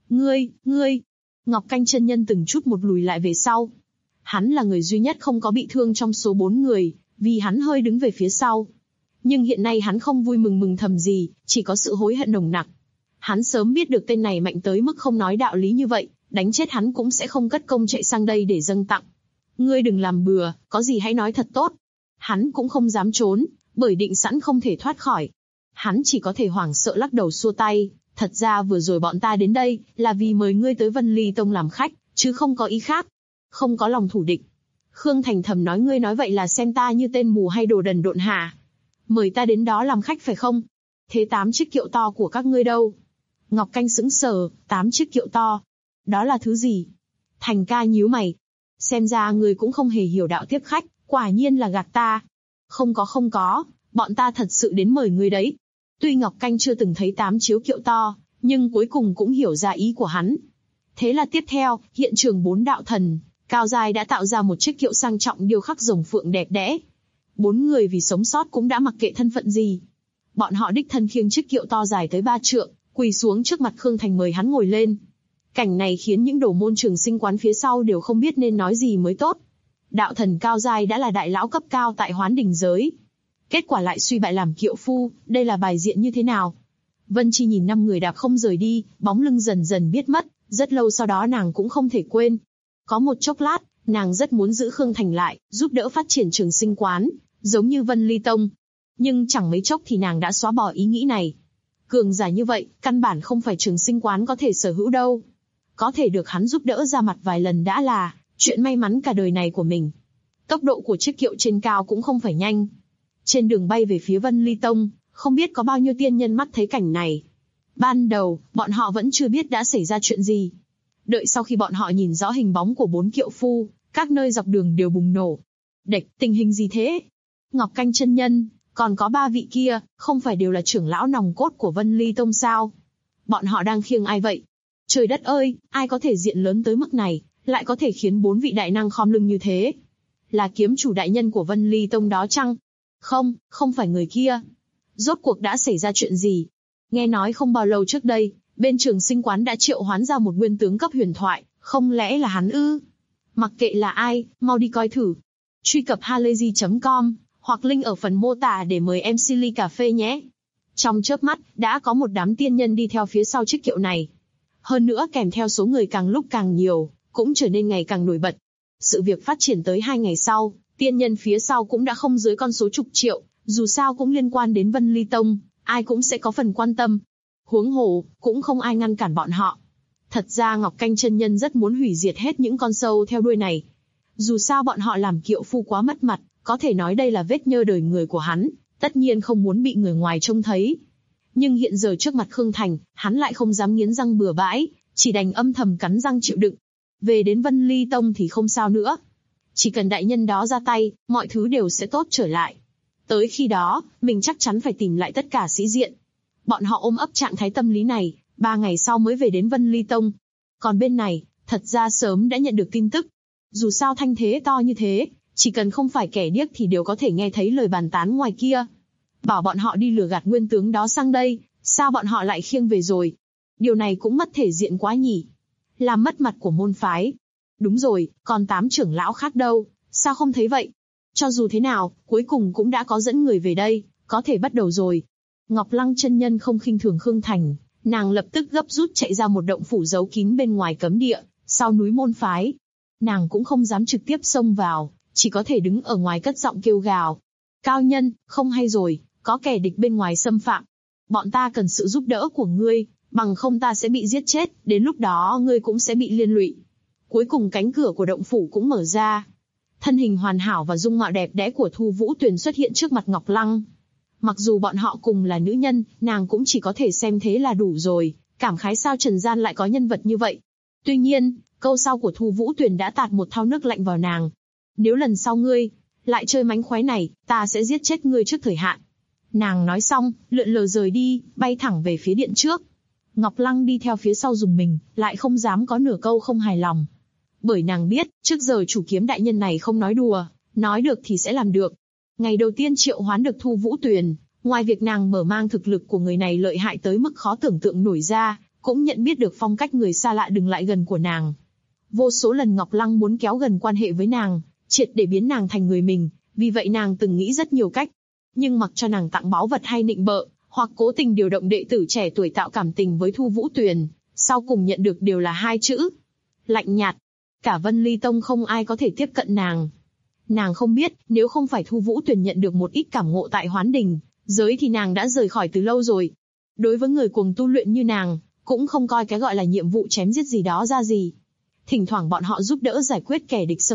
Ngươi! Ngọc Canh chân nhân từng chút một lùi lại về sau. Hắn là người duy nhất không có bị thương trong số 4 người, vì hắn hơi đứng về phía sau. Nhưng hiện nay hắn không vui mừng thầm gì, chỉ có sự hối hận nồng nặc. Hắn sớm biết được tên này mạnh tới mức không nói đạo lý như vậy, đánh chết hắn cũng sẽ không cất công chạy sang đây để dâng tặng. Ngươi đừng làm bừa, có gì hãy nói thật tốt. Hắn cũng không dám trốn, bởi định sẵn không thể thoát khỏi. Hắn chỉ có thể hoảng sợ lắc đầu xua tay. Thật ra vừa rồi bọn ta đến đây, là vì mời ngươi tới Vân Ly Tông làm khách, chứ không có ý khác. Không có lòng thủ địch. Khương Thành thầm nói ngươi nói vậy là xem ta như tên mù hay đồ đần độn hả? Mời ta đến đó làm khách phải không? Thế 8 chiếc kiệu to của các ngươi đâu? Ngọc Canh sững sờ, 8 chiếc kiệu to. Đó là thứ gì? Thành ca nhíu mày. Xem ra ngươi cũng không hề hiểu đạo tiếp khách, quả nhiên là gạt ta. Không có, bọn ta thật sự đến mời ngươi đấy. Tuy Ngọc Canh chưa từng thấy 8 chiếu kiệu to, nhưng cuối cùng cũng hiểu ra ý của hắn. Thế là tiếp theo, hiện trường 4 đạo thần, cao giai đã tạo ra một chiếc kiệu sang trọng điêu khắc rồng phượng đẹp đẽ. 4 người vì sống sót cũng đã mặc kệ thân phận gì. Bọn họ đích thân khiêng chiếc kiệu to dài tới 3 trượng, quỳ xuống trước mặt Khương Thành mời hắn ngồi lên. Cảnh này khiến những đồ môn trường sinh quán phía sau đều không biết nên nói gì mới tốt. Đạo thần cao giai đã là đại lão cấp cao tại Hoán Đỉnh giới. Kết quả lại suy bại làm kiệu phu, đây là bài diện như thế nào? Vân Chi nhìn 5 người đạp không rời đi, bóng lưng dần dần biết mất, rất lâu sau đó nàng cũng không thể quên. Có một chốc lát, nàng rất muốn giữ Khương Thành lại, giúp đỡ phát triển trường sinh quán, giống như Vân Ly Tông. Nhưng chẳng mấy chốc thì nàng đã xóa bỏ ý nghĩ này. Cường giả như vậy, căn bản không phải trường sinh quán có thể sở hữu đâu. Có thể được hắn giúp đỡ ra mặt vài lần đã là chuyện may mắn cả đời này của mình. Tốc độ của chiếc kiệu trên cao cũng không phải nhanh. Trên đường bay về phía Vân Ly Tông, không biết có bao nhiêu tiên nhân mắt thấy cảnh này. Ban đầu, bọn họ vẫn chưa biết đã xảy ra chuyện gì. Đợi sau khi bọn họ nhìn rõ hình bóng của 4 kiệu phu, các nơi dọc đường đều bùng nổ. Địch, tình hình gì thế? Ngọc Canh chân nhân, còn có 3 vị kia, không phải đều là trưởng lão nòng cốt của Vân Ly Tông sao? Bọn họ đang khiêng ai vậy? Trời đất ơi, ai có thể diện lớn tới mức này, lại có thể khiến 4 vị đại năng khom lưng như thế? Là kiếm chủ đại nhân của Vân Ly Tông đó chăng? Không phải người kia. Rốt cuộc đã xảy ra chuyện gì? Nghe nói không bao lâu trước đây, bên trường sinh quán đã triệu hoán ra một nguyên tướng cấp huyền thoại, không lẽ là hắn ư? Mặc kệ là ai, mau đi coi thử. Truy cập halayzi.com, hoặc link ở phần mô tả để mời MC ly cà phê nhé. Trong chớp mắt, đã có một đám tiên nhân đi theo phía sau chiếc kiệu này. Hơn nữa kèm theo số người càng lúc càng nhiều, cũng trở nên ngày càng nổi bật. Sự việc phát triển tới 2 ngày sau, tiên nhân phía sau cũng đã không dưới con số chục triệu, dù sao cũng liên quan đến Vân Ly Tông, ai cũng sẽ có phần quan tâm. Huống hồ, cũng không ai ngăn cản bọn họ. Thật ra Ngọc Canh chân nhân rất muốn hủy diệt hết những con sâu theo đuôi này. Dù sao bọn họ làm kiệu phu quá mất mặt, có thể nói đây là vết nhơ đời người của hắn, tất nhiên không muốn bị người ngoài trông thấy. Nhưng hiện giờ trước mặt Khương Thành, hắn lại không dám nghiến răng bừa bãi, chỉ đành âm thầm cắn răng chịu đựng. Về đến Vân Ly Tông thì không sao nữa. Chỉ cần đại nhân đó ra tay, mọi thứ đều sẽ tốt trở lại. Tới khi đó, mình chắc chắn phải tìm lại tất cả sĩ diện. Bọn họ ôm ấp trạng thái tâm lý này, 3 ngày sau mới về đến Vân Ly Tông. Còn bên này, thật ra sớm đã nhận được tin tức. Dù sao thanh thế to như thế, chỉ cần không phải kẻ điếc thì đều có thể nghe thấy lời bàn tán ngoài kia. Bảo bọn họ đi lừa gạt nguyên tướng đó sang đây, sao bọn họ lại khiêng về rồi? Điều này cũng mất thể diện quá nhỉ. Làm mất mặt của môn phái. Đúng rồi, còn 8 trưởng lão khác đâu, sao không thấy vậy? Cho dù thế nào, cuối cùng cũng đã có dẫn người về đây, có thể bắt đầu rồi. Ngọc Lăng chân nhân không khinh thường Khương Thành, nàng lập tức gấp rút chạy ra một động phủ giấu kín bên ngoài cấm địa, sau núi môn phái. Nàng cũng không dám trực tiếp xông vào, chỉ có thể đứng ở ngoài cất giọng kêu gào. Cao nhân, không hay rồi, có kẻ địch bên ngoài xâm phạm. Bọn ta cần sự giúp đỡ của ngươi, bằng không ta sẽ bị giết chết, đến lúc đó ngươi cũng sẽ bị liên lụy. Cuối cùng cánh cửa của động phủ cũng mở ra. Thân hình hoàn hảo và dung mạo đẹp đẽ của Thu Vũ Tuyền xuất hiện trước mặt Ngọc Lăng. Mặc dù bọn họ cùng là nữ nhân, nàng cũng chỉ có thể xem thế là đủ rồi, cảm khái sao trần gian lại có nhân vật như vậy. Tuy nhiên, câu sau của Thu Vũ Tuyền đã tạt một thau nước lạnh vào nàng. Nếu lần sau ngươi lại chơi mánh khóe này, ta sẽ giết chết ngươi trước thời hạn. Nàng nói xong, lượn lờ rời đi, bay thẳng về phía điện trước. Ngọc Lăng đi theo phía sau dùng mình, lại không dám có nửa câu không hài lòng. Bởi nàng biết, trước giờ chủ kiếm đại nhân này không nói đùa, nói được thì sẽ làm được. Ngày đầu tiên triệu hoán được Thu Vũ Tuyền, ngoài việc nàng mở mang thực lực của người này lợi hại tới mức khó tưởng tượng nổi ra, cũng nhận biết được phong cách người xa lạ đừng lại gần của nàng. Vô số lần Ngọc Lăng muốn kéo gần quan hệ với nàng, triệt để biến nàng thành người mình, vì vậy nàng từng nghĩ rất nhiều cách. Nhưng mặc cho nàng tặng báu vật hay nịnh bợ, hoặc cố tình điều động đệ tử trẻ tuổi tạo cảm tình với Thu Vũ Tuyền, sau cùng nhận được đều là 2 chữ: lạnh nhạt. Cả Vân Ly Tông không ai có thể tiếp cận nàng. Nàng không biết, nếu không phải Thu Vũ Tuyền nhận được một ít cảm ngộ tại Hoán Đỉnh giới thì nàng đã rời khỏi từ lâu rồi. Đối với người cuồng tu luyện như nàng, cũng không coi cái gọi là nhiệm vụ chém giết gì đó ra gì. Thỉnh thoảng bọn họ giúp đỡ giải quyết kẻ địch xâm lược,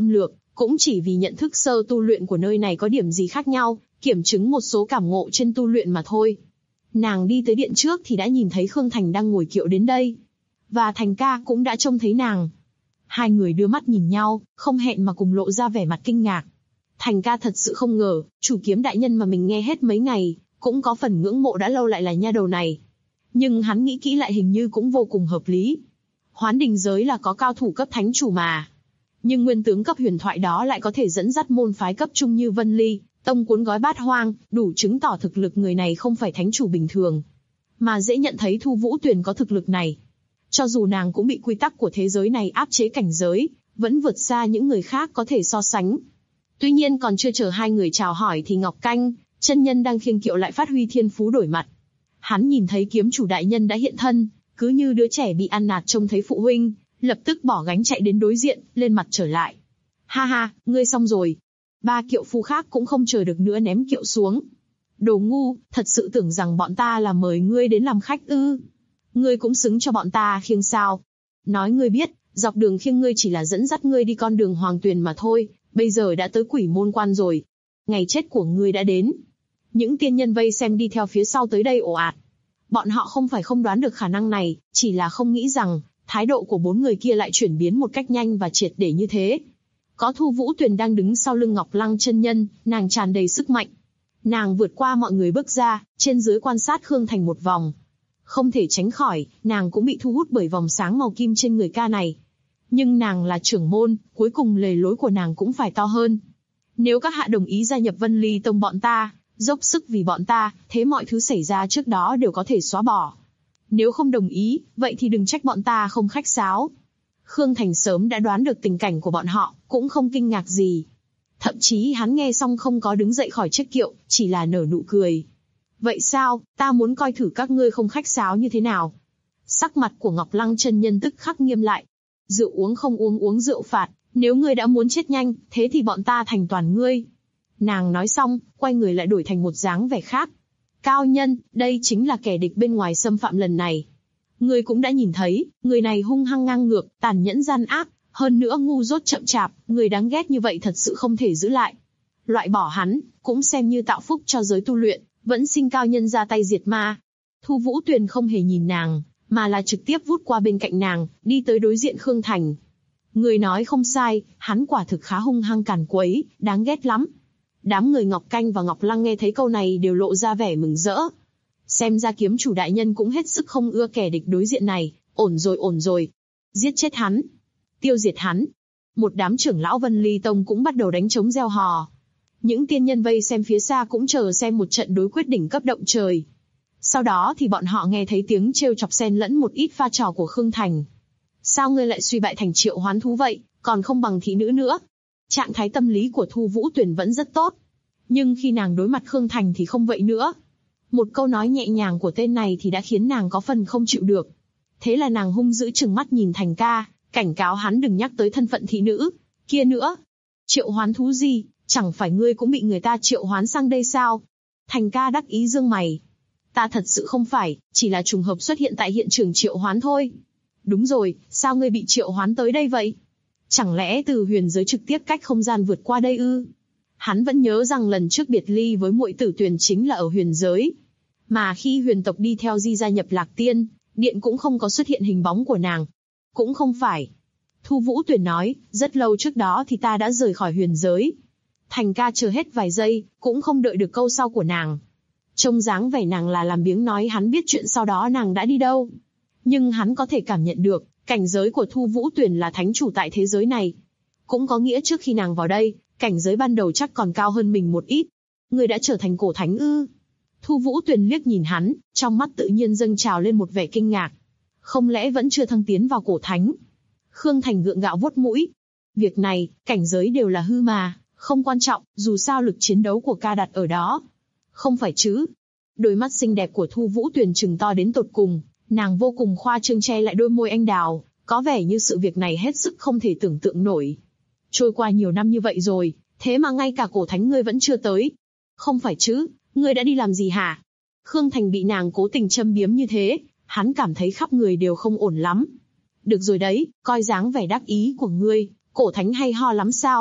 Cũng chỉ vì nhận thức sơ tu luyện của nơi này có điểm gì khác nhau, kiểm chứng một số cảm ngộ trên tu luyện mà thôi. Nàng đi tới điện trước thì đã nhìn thấy Khương Thành đang ngồi kiệu đến đây. Và Thành ca cũng đã trông thấy nàng. Hai người đưa mắt nhìn nhau, không hẹn mà cùng lộ ra vẻ mặt kinh ngạc. Thành ca thật sự không ngờ, chủ kiếm đại nhân mà mình nghe hết mấy ngày, cũng có phần ngưỡng mộ đã lâu lại là nha đầu này. Nhưng hắn nghĩ kỹ lại hình như cũng vô cùng hợp lý. Hoán Đình giới là có cao thủ cấp thánh chủ mà. Nhưng nguyên tướng cấp huyền thoại đó lại có thể dẫn dắt môn phái cấp trung như Vân Ly, tông cuốn gói bát hoang, đủ chứng tỏ thực lực người này không phải thánh chủ bình thường. Mà dễ nhận thấy Thu Vũ Tuyền có thực lực này. Cho dù nàng cũng bị quy tắc của thế giới này áp chế cảnh giới, vẫn vượt xa những người khác có thể so sánh. Tuy nhiên còn chưa chờ hai người chào hỏi thì Ngọc Canh, chân nhân đang khiêng kiệu lại phát huy thiên phú đổi mặt. Hắn nhìn thấy kiếm chủ đại nhân đã hiện thân, cứ như đứa trẻ bị ăn nạt trông thấy phụ huynh, lập tức bỏ gánh chạy đến đối diện, lên mặt trở lại. Ha ha, ngươi xong rồi. Ba kiệu phu khác cũng không chờ được nữa ném kiệu xuống. Đồ ngu, thật sự tưởng rằng bọn ta là mời ngươi đến làm khách ư? Ngươi cũng xứng cho bọn ta khiêng sao? Nói ngươi biết, dọc đường khiêng ngươi chỉ là dẫn dắt ngươi đi con đường hoàng tuyền mà thôi, bây giờ đã tới Quỷ Môn Quan rồi. Ngày chết của ngươi đã đến. Những tiên nhân vây xem đi theo phía sau tới đây ồ ạt. Bọn họ không phải không đoán được khả năng này, chỉ là không nghĩ rằng thái độ của bốn người kia lại chuyển biến một cách nhanh và triệt để như thế. Có Thu Vũ Tuyền đang đứng sau lưng Ngọc Lăng chân nhân, nàng tràn đầy sức mạnh. Nàng vượt qua mọi người bước ra, trên dưới quan sát Khương Thành một vòng. Không thể tránh khỏi, nàng cũng bị thu hút bởi vòng sáng màu kim trên người ca này. Nhưng nàng là trưởng môn, cuối cùng lề lối của nàng cũng phải to hơn. Nếu các hạ đồng ý gia nhập Vân Ly Tông bọn ta, dốc sức vì bọn ta, thế mọi thứ xảy ra trước đó đều có thể xóa bỏ. Nếu không đồng ý, vậy thì đừng trách bọn ta không khách sáo. Khương Thành sớm đã đoán được tình cảnh của bọn họ, cũng không kinh ngạc gì. Thậm chí hắn nghe xong không có đứng dậy khỏi chiếc kiệu, chỉ là nở nụ cười. Vậy sao, ta muốn coi thử các ngươi không khách sáo như thế nào. Sắc mặt của Ngọc Lăng chân nhân tức khắc nghiêm lại. Rượu uống không uống rượu phạt, nếu ngươi đã muốn chết nhanh, thế thì bọn ta thành toàn ngươi. Nàng nói xong, quay người lại đổi thành một dáng vẻ khác. Cao nhân, đây chính là kẻ địch bên ngoài xâm phạm lần này. Ngươi cũng đã nhìn thấy, người này hung hăng ngang ngược, tàn nhẫn gian ác, hơn nữa ngu dốt chậm chạp, người đáng ghét như vậy thật sự không thể giữ lại. Loại bỏ hắn, cũng xem như tạo phúc cho giới tu luyện, vẫn xin cao nhân ra tay diệt ma. Thu Vũ Tuyền không hề nhìn nàng, mà là trực tiếp vút qua bên cạnh nàng, đi tới đối diện Khương Thành. Người nói không sai, hắn quả thực khá hung hăng càn quấy, đáng ghét lắm. Đám người Ngọc Canh và Ngọc Lăng nghe thấy câu này đều lộ ra vẻ mừng rỡ. Xem ra kiếm chủ đại nhân cũng hết sức không ưa kẻ địch đối diện này, ổn rồi. Giết chết hắn. Tiêu diệt hắn. Một đám trưởng lão Vân Ly Tông cũng bắt đầu đánh trống reo hò. Những tiên nhân vây xem phía xa cũng chờ xem một trận đối quyết đỉnh cấp động trời. Sau đó thì bọn họ nghe thấy tiếng trêu chọc xen lẫn một ít pha trò của Khương Thành. Sao ngươi lại suy bại thành triệu hoán thú vậy, còn không bằng thị nữ nữa? Trạng thái tâm lý của Thu Vũ Tuyền vẫn rất tốt. Nhưng khi nàng đối mặt Khương Thành thì không vậy nữa. Một câu nói nhẹ nhàng của tên này thì đã khiến nàng có phần không chịu được. Thế là nàng hung dữ trừng mắt nhìn Thành ca, cảnh cáo hắn đừng nhắc tới thân phận thị nữ kia nữa. Triệu hoán thú gì, chẳng phải ngươi cũng bị người ta triệu hoán sang đây sao? Thành ca đắc ý giương mày. Ta thật sự không phải, chỉ là trùng hợp xuất hiện tại hiện trường triệu hoán thôi. Đúng rồi, sao ngươi bị triệu hoán tới đây vậy? Chẳng lẽ từ huyền giới trực tiếp cách không gian vượt qua đây ư? Hắn vẫn nhớ rằng lần trước biệt ly với muội tử Tuyền chính là ở huyền giới. Mà khi huyền tộc đi theo Di gia nhập Lạc Tiên, điện cũng không có xuất hiện hình bóng của nàng. Cũng không phải. Thu Vũ Tuyền nói, rất lâu trước đó thì ta đã rời khỏi huyền giới. Thành ca chờ hết vài giây, cũng không đợi được câu sau của nàng. Trông dáng vẻ nàng là làm biếng nói hắn biết chuyện sau đó nàng đã đi đâu. Nhưng hắn có thể cảm nhận được, cảnh giới của Thu Vũ Tuyền là thánh chủ tại thế giới này. Cũng có nghĩa trước khi nàng vào đây, cảnh giới ban đầu chắc còn cao hơn mình một ít. Người đã trở thành cổ thánh ư? Thu Vũ Tuyền liếc nhìn hắn, trong mắt tự nhiên dâng trào lên một vẻ kinh ngạc. Không lẽ vẫn chưa thăng tiến vào cổ thánh? Khương Thành gượng gạo vuốt mũi. Việc này, cảnh giới đều là hư mà, không quan trọng, dù sao lực chiến đấu của ca đặt ở đó. Không phải chứ? Đôi mắt xinh đẹp của Thu Vũ Tuyền trừng to đến tột cùng, nàng vô cùng khoa trương che lại đôi môi anh đào, có vẻ như sự việc này hết sức không thể tưởng tượng nổi. Trôi qua nhiều năm như vậy rồi, thế mà ngay cả cổ thánh ngươi vẫn chưa tới. Không phải chứ, ngươi đã đi làm gì hả? Khương Thành bị nàng cố tình châm biếm như thế, hắn cảm thấy khắp người đều không ổn lắm. Được rồi đấy, coi dáng vẻ đắc ý của ngươi, cổ thánh hay ho lắm sao?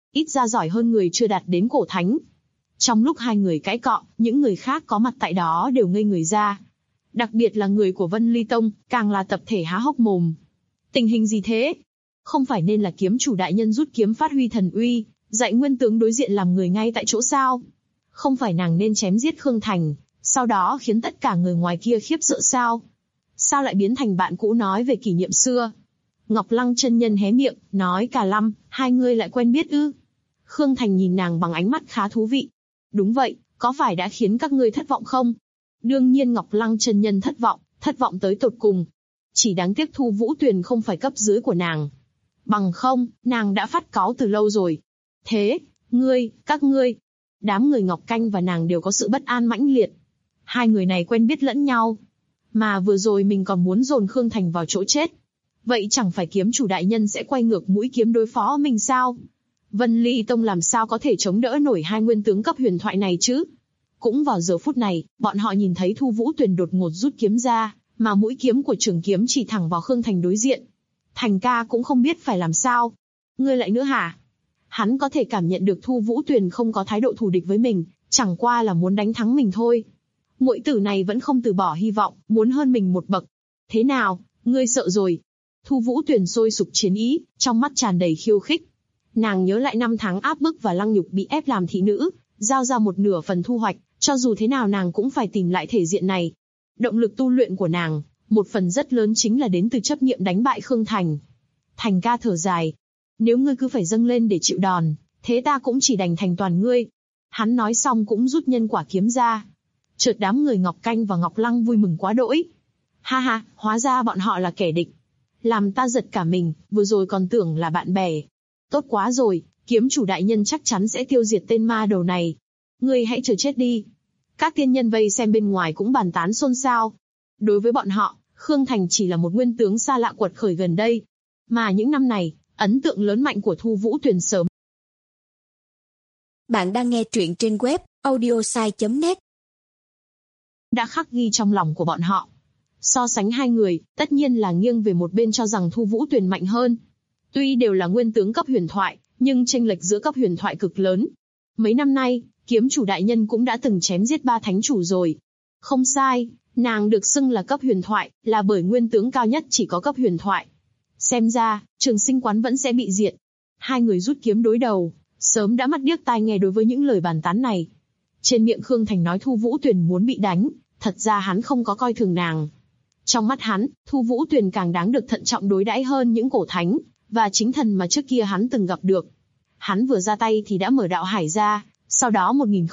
ít ra giỏi hơn người chưa đạt đến cổ thánh. Trong lúc hai người cãi cọ, những người khác có mặt tại đó đều ngây người ra. Đặc biệt là người của Vân Ly Tông, càng là tập thể há hốc mồm. Tình hình gì thế? Không phải nên là kiếm chủ đại nhân rút kiếm phát huy thần uy, dạy nguyên tướng đối diện làm người ngay tại chỗ sao? Không phải nàng nên chém giết Khương Thành, sau đó khiến tất cả người ngoài kia khiếp sợ sao? Sao lại biến thành bạn cũ nói về kỷ niệm xưa? Ngọc Lăng chân nhân hé miệng, nói cả lâm, hai người lại quen biết ư? Khương Thành nhìn nàng bằng ánh mắt khá thú vị. Đúng vậy, có phải đã khiến các ngươi thất vọng không? Đương nhiên Ngọc Lăng chân nhân thất vọng tới tột cùng. Chỉ đáng tiếc Thu Vũ Tuyền không phải cấp dưới của nàng. Bằng không, nàng đã phát cáu từ lâu rồi. Thế, các ngươi, đám người Ngọc Canh và nàng đều có sự bất an mãnh liệt. Hai người này quen biết lẫn nhau. Mà vừa rồi mình còn muốn dồn Khương Thành vào chỗ chết. Vậy chẳng phải kiếm chủ đại nhân sẽ quay ngược mũi kiếm đối phó mình sao? Vân Ly Tông làm sao có thể chống đỡ nổi hai nguyên tướng cấp huyền thoại này chứ? Cũng vào giờ phút này, bọn họ nhìn thấy Thu Vũ Tuyền đột ngột rút kiếm ra, mà mũi kiếm của trường kiếm chỉ thẳng vào Khương Thành đối diện. Thành ca cũng không biết phải làm sao. Ngươi lại nữa hả? Hắn có thể cảm nhận được Thu Vũ Tuyền không có thái độ thù địch với mình, chẳng qua là muốn đánh thắng mình thôi. Muội tử này vẫn không từ bỏ hy vọng, muốn hơn mình một bậc. Thế nào, ngươi sợ rồi? Thu Vũ Tuyền sôi sục chiến ý, trong mắt tràn đầy khiêu khích. Nàng nhớ lại 5 tháng áp bức và lăng nhục bị ép làm thị nữ, giao ra một nửa phần thu hoạch, cho dù thế nào nàng cũng phải tìm lại thể diện này. Động lực tu luyện của nàng, một phần rất lớn chính là đến từ chấp niệm đánh bại Khương Thành. Thành ca thở dài. Nếu ngươi cứ phải dâng lên để chịu đòn, thế ta cũng chỉ đành thành toàn ngươi. Hắn nói xong cũng rút nhân quả kiếm ra. Chợt đám người Ngọc Canh và Ngọc Lăng vui mừng quá đỗi. Ha ha, hóa ra bọn họ là kẻ địch. Làm ta giật cả mình, vừa rồi còn tưởng là bạn bè. Tốt quá rồi, kiếm chủ đại nhân chắc chắn sẽ tiêu diệt tên ma đầu này. Ngươi hãy chờ chết đi. Các tiên nhân vây xem bên ngoài cũng bàn tán xôn xao. Đối với bọn họ, Khương Thành chỉ là một nguyên tướng xa lạ quật khởi gần đây. Mà những năm này, ấn tượng lớn mạnh của Thu Vũ Tuyền sớm. Bạn đang nghe truyện trên web audiosai.net. Đã khắc ghi trong lòng của bọn họ. So sánh hai người, tất nhiên là nghiêng về một bên cho rằng Thu Vũ Tuyền mạnh hơn. Tuy đều là nguyên tướng cấp huyền thoại, nhưng chênh lệch giữa cấp huyền thoại cực lớn. Mấy năm nay, kiếm chủ đại nhân cũng đã từng chém giết 3 thánh chủ rồi. Không sai, nàng được xưng là cấp huyền thoại, là bởi nguyên tướng cao nhất chỉ có cấp huyền thoại. Xem ra, Trường Sinh quán vẫn sẽ bị diệt. Hai người rút kiếm đối đầu, sớm đã mắt điếc tai nghe đối với những lời bàn tán này. Trên miệng Khương Thành nói Thu Vũ Tuyền muốn bị đánh, thật ra hắn không có coi thường nàng. Trong mắt hắn, Thu Vũ Tuyền càng đáng được thận trọng đối đãi hơn những cổ thánh và chính thần mà trước kia hắn từng gặp được. Hắn vừa ra tay thì đã mở đạo hải ra, sau đó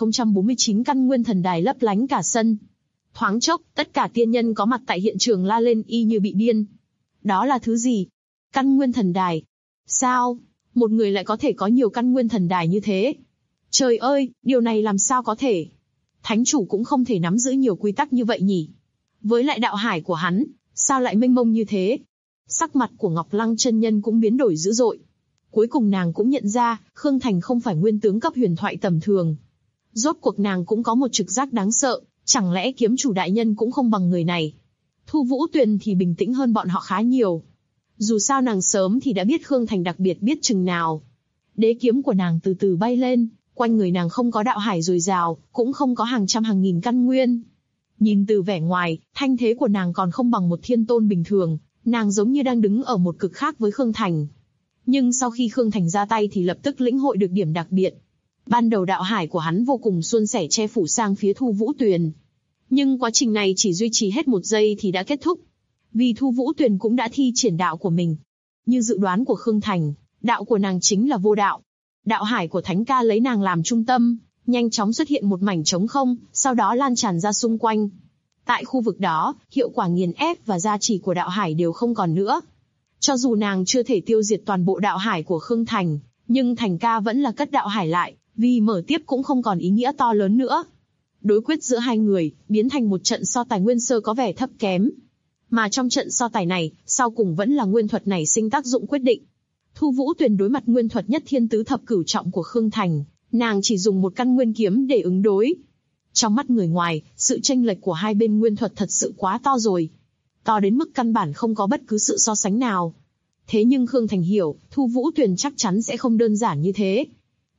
1049 căn nguyên thần đài lấp lánh cả sân. Thoáng chốc, tất cả tiên nhân có mặt tại hiện trường la lên y như bị điên. Đó là thứ gì? Căn nguyên thần đài. Sao? Một người lại có thể có nhiều căn nguyên thần đài như thế? Trời ơi, điều này làm sao có thể? Thánh chủ cũng không thể nắm giữ nhiều quy tắc như vậy nhỉ? Với lại đạo hải của hắn, sao lại mênh mông như thế? Sắc mặt của Ngọc Lăng chân nhân cũng biến đổi dữ dội. Cuối cùng nàng cũng nhận ra, Khương Thành không phải nguyên tướng cấp huyền thoại tầm thường. Rốt cuộc nàng cũng có một trực giác đáng sợ, chẳng lẽ kiếm chủ đại nhân cũng không bằng người này? Thu Vũ Tuyền thì bình tĩnh hơn bọn họ khá nhiều. Dù sao nàng sớm thì đã biết Khương Thành đặc biệt biết chừng nào. Đế kiếm của nàng từ từ bay lên, quanh người nàng không có đạo hải dồi dào, cũng không có hàng trăm hàng nghìn căn nguyên. Nhìn từ vẻ ngoài, thanh thế của nàng còn không bằng một thiên tôn bình thường, nàng giống như đang đứng ở một cực khác với Khương Thành. Nhưng sau khi Khương Thành ra tay thì lập tức lĩnh hội được điểm đặc biệt. Ban đầu đạo hải của hắn vô cùng suôn sẻ che phủ sang phía Thu Vũ Tuyền. Nhưng quá trình này chỉ duy trì hết 1 giây thì đã kết thúc. Vì Thu Vũ Tuyền cũng đã thi triển đạo của mình. Như dự đoán của Khương Thành, đạo của nàng chính là vô đạo. Đạo hải của Thánh Ca lấy nàng làm trung tâm, nhanh chóng xuất hiện một mảnh trống không, sau đó lan tràn ra xung quanh. Tại khu vực đó, hiệu quả nghiền ép và gia trì của đạo hải đều không còn nữa. Cho dù nàng chưa thể tiêu diệt toàn bộ đạo hải của Khương Thành, nhưng Thành Ca vẫn là cất đạo hải lại, vì mở tiếp cũng không còn ý nghĩa to lớn nữa. Đối quyết giữa hai người, biến thành một trận so tài nguyên sơ có vẻ thấp kém. Mà trong trận so tài này, sau cùng vẫn là nguyên thuật nảy sinh tác dụng quyết định. Thu Vũ Tuyền đối mặt nguyên thuật nhất thiên tứ thập cửu trọng của Khương Thành, nàng chỉ dùng một căn nguyên kiếm để ứng đối. Trong mắt người ngoài, sự chênh lệch của hai bên nguyên thuật thật sự quá to rồi. To đến mức căn bản không có bất cứ sự so sánh nào. Thế nhưng Khương Thành hiểu, Thu Vũ Tuyền chắc chắn sẽ không đơn giản như thế.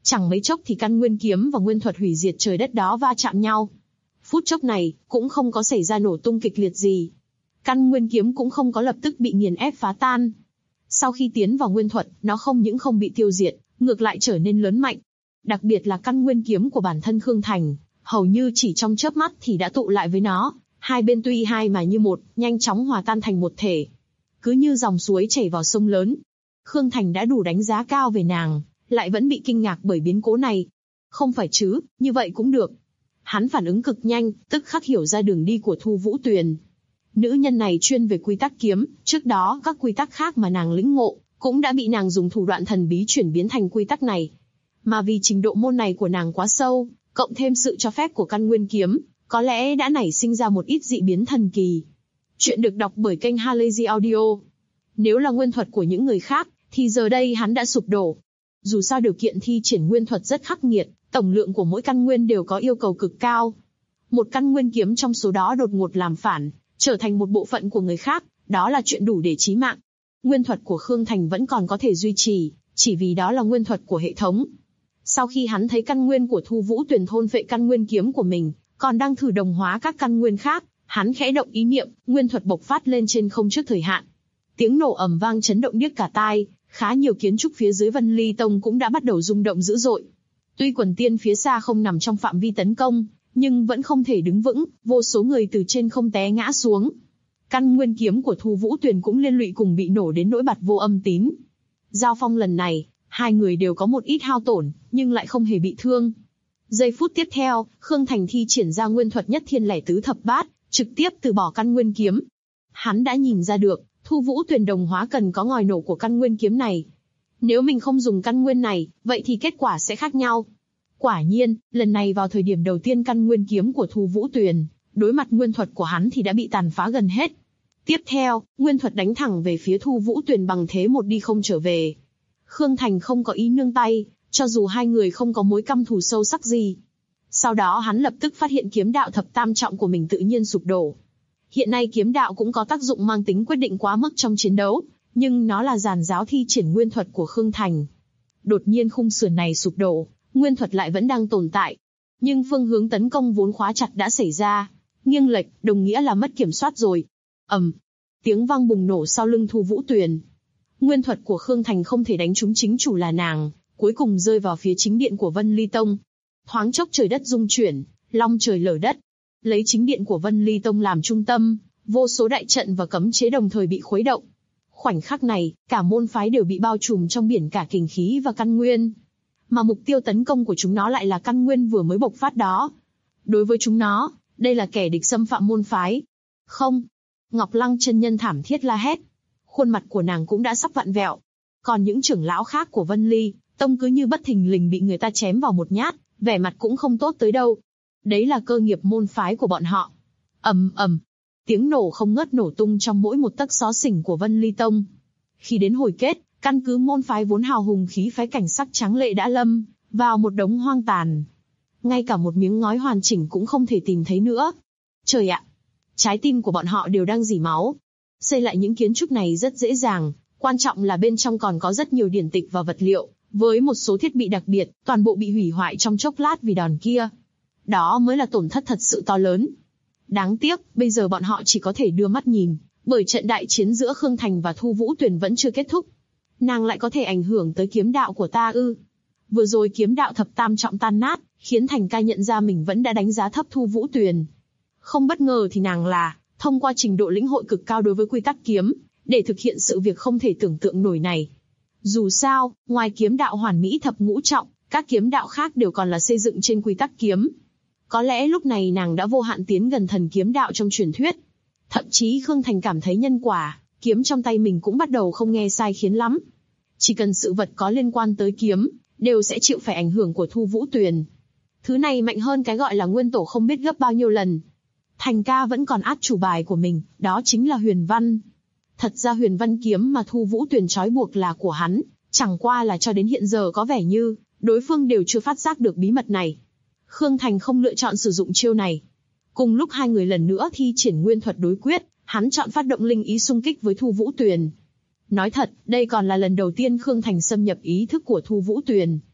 Chẳng mấy chốc thì căn nguyên kiếm và nguyên thuật hủy diệt trời đất đó va chạm nhau. Phút chốc này, cũng không có xảy ra nổ tung kịch liệt gì. Căn nguyên kiếm cũng không có lập tức bị nghiền ép phá tan. Sau khi tiến vào nguyên thuật, nó không những không bị tiêu diệt, ngược lại trở nên lớn mạnh. Đặc biệt là căn nguyên kiếm của bản thân Khương Thành, hầu như chỉ trong chớp mắt thì đã tụ lại với nó. Hai bên tuy hai mà như một, nhanh chóng hòa tan thành một thể. Cứ như dòng suối chảy vào sông lớn. Khương Thành đã đủ đánh giá cao về nàng, lại vẫn bị kinh ngạc bởi biến cố này. Không phải chứ, như vậy cũng được. Hắn phản ứng cực nhanh, tức khắc hiểu ra đường đi của Thu Vũ Tuyền. Nữ nhân này chuyên về quy tắc kiếm, trước đó các quy tắc khác mà nàng lĩnh ngộ, cũng đã bị nàng dùng thủ đoạn thần bí chuyển biến thành quy tắc này. Mà vì trình độ môn này của nàng quá sâu, cộng thêm sự cho phép của căn nguyên kiếm, có lẽ đã nảy sinh ra một ít dị biến thần kỳ. Chuyện được đọc bởi kênh Halazy Audio. Nếu là nguyên thuật của những người khác, thì giờ đây hắn đã sụp đổ. Dù sao điều kiện thi triển nguyên thuật rất khắc nghiệt, tổng lượng của mỗi căn nguyên đều có yêu cầu cực cao. Một căn nguyên kiếm trong số đó đột ngột làm phản, trở thành một bộ phận của người khác, đó là chuyện đủ để chí mạng. Nguyên thuật của Khương Thành vẫn còn có thể duy trì, chỉ vì đó là nguyên thuật của hệ thống. Sau khi hắn thấy căn nguyên của Thu Vũ Tuyền thôn phệ căn nguyên kiếm của mình, còn đang thử đồng hóa các căn nguyên khác, hắn khẽ động ý niệm, nguyên thuật bộc phát lên trên không trước thời hạn. Tiếng nổ ầm vang chấn động điếc cả tai, khá nhiều kiến trúc phía dưới Vân Ly Tông cũng đã bắt đầu rung động dữ dội. Tuy quần tiên phía xa không nằm trong phạm vi tấn công, nhưng vẫn không thể đứng vững, vô số người từ trên không té ngã xuống. Căn nguyên kiếm của Thu Vũ Tuyền cũng liên lụy cùng bị nổ đến nỗi bạt vô âm tín. Giao phong lần này, hai người đều có một ít hao tổn, nhưng lại không hề bị thương. Giây phút tiếp theo, Khương Thành thi triển ra nguyên thuật nhất thiên lẻ tứ thập bát, trực tiếp từ bỏ căn nguyên kiếm. Hắn đã nhìn ra được, Thu Vũ Tuyền đồng hóa cần có ngòi nổ của căn nguyên kiếm này. Nếu mình không dùng căn nguyên này, vậy thì kết quả sẽ khác nhau. Quả nhiên, lần này vào thời điểm đầu tiên căn nguyên kiếm của Thu Vũ Tuyền, đối mặt nguyên thuật của hắn thì đã bị tàn phá gần hết. Tiếp theo, nguyên thuật đánh thẳng về phía Thu Vũ Tuyền bằng thế một đi không trở về. Khương Thành không có ý nương tay, cho dù hai người không có mối căm thù sâu sắc gì. Sau đó hắn lập tức phát hiện kiếm đạo thập tam trọng của mình tự nhiên sụp đổ. Hiện nay kiếm đạo cũng có tác dụng mang tính quyết định quá mức trong chiến đấu, nhưng nó là giàn giáo thi triển nguyên thuật của Khương Thành. Đột nhiên khung sườn này sụp đổ, nguyên thuật lại vẫn đang tồn tại. Nhưng phương hướng tấn công vốn khóa chặt đã xảy ra. Nghiêng lệch, đồng nghĩa là mất kiểm soát rồi. Tiếng vang bùng nổ sau lưng Thu Vũ Tuyền. Nguyên thuật của Khương Thành không thể đánh trúng chính chủ là nàng, cuối cùng rơi vào phía chính điện của Vân Ly Tông. Thoáng chốc trời đất rung chuyển, long trời lở đất. Lấy chính điện của Vân Ly Tông làm trung tâm, vô số đại trận và cấm chế đồng thời bị khuấy động. Khoảnh khắc này, cả môn phái đều bị bao trùm trong biển cả kình khí và căn nguyên. Mà mục tiêu tấn công của chúng nó lại là căn nguyên vừa mới bộc phát đó. Đối với chúng nó, đây là kẻ địch xâm phạm môn phái. Không! Ngọc Lăng chân nhân thảm thiết la hét. Khuôn mặt của nàng cũng đã sắp vặn vẹo. Còn những trưởng lão khác của Vân Ly Tông cứ như bất thình lình bị người ta chém vào một nhát, vẻ mặt cũng không tốt tới đâu. Đấy là cơ nghiệp môn phái của bọn họ. Ầm. Tiếng nổ không ngớt nổ tung trong mỗi một tấc xó xỉnh của Vân Ly Tông. Khi đến hồi kết, căn cứ môn phái vốn hào hùng khí phái cảnh sắc tráng lệ đã lâm vào một đống hoang tàn. Ngay cả một miếng ngói hoàn chỉnh cũng không thể tìm thấy nữa. Trời ạ! Trái tim của bọn họ đều đang rỉ máu. Xây lại những kiến trúc này rất dễ dàng, quan trọng là bên trong còn có rất nhiều điển tịch và vật liệu, với một số thiết bị đặc biệt, toàn bộ bị hủy hoại trong chốc lát vì đòn kia. Đó mới là tổn thất thật sự to lớn. Đáng tiếc, bây giờ bọn họ chỉ có thể đưa mắt nhìn, bởi trận đại chiến giữa Khương Thành và Thu Vũ Tuyền vẫn chưa kết thúc. Nàng lại có thể ảnh hưởng tới kiếm đạo của ta ư? Vừa rồi kiếm đạo thập tam trọng tan nát, khiến Thành ca nhận ra mình vẫn đã đánh giá thấp Thu Vũ Tuyền. Không bất ngờ thì nàng là, thông qua trình độ lĩnh hội cực cao đối với quy tắc kiếm, để thực hiện sự việc không thể tưởng tượng nổi này. Dù sao, ngoài kiếm đạo hoàn mỹ thập ngũ trọng, các kiếm đạo khác đều còn là xây dựng trên quy tắc kiếm. Có lẽ lúc này nàng đã vô hạn tiến gần thần kiếm đạo trong truyền thuyết. Thậm chí Khương Thành cảm thấy nhân quả, kiếm trong tay mình cũng bắt đầu không nghe sai khiến lắm. Chỉ cần sự vật có liên quan tới kiếm, đều sẽ chịu phải ảnh hưởng của Thu Vũ Tuyền. Thứ này mạnh hơn cái gọi là nguyên tổ không biết gấp bao nhiêu lần. Thành ca vẫn còn át chủ bài của mình, đó chính là huyền văn. Thật ra huyền văn kiếm mà Thu Vũ Tuyền trói buộc là của hắn, chẳng qua là cho đến hiện giờ có vẻ như đối phương đều chưa phát giác được bí mật này. Khương Thành không lựa chọn sử dụng chiêu này. Cùng lúc hai người lần nữa thi triển nguyên thuật đối quyết, hắn chọn phát động linh ý xung kích với Thu Vũ Tuyền. Nói thật, đây còn là lần đầu tiên Khương Thành xâm nhập ý thức của Thu Vũ Tuyền.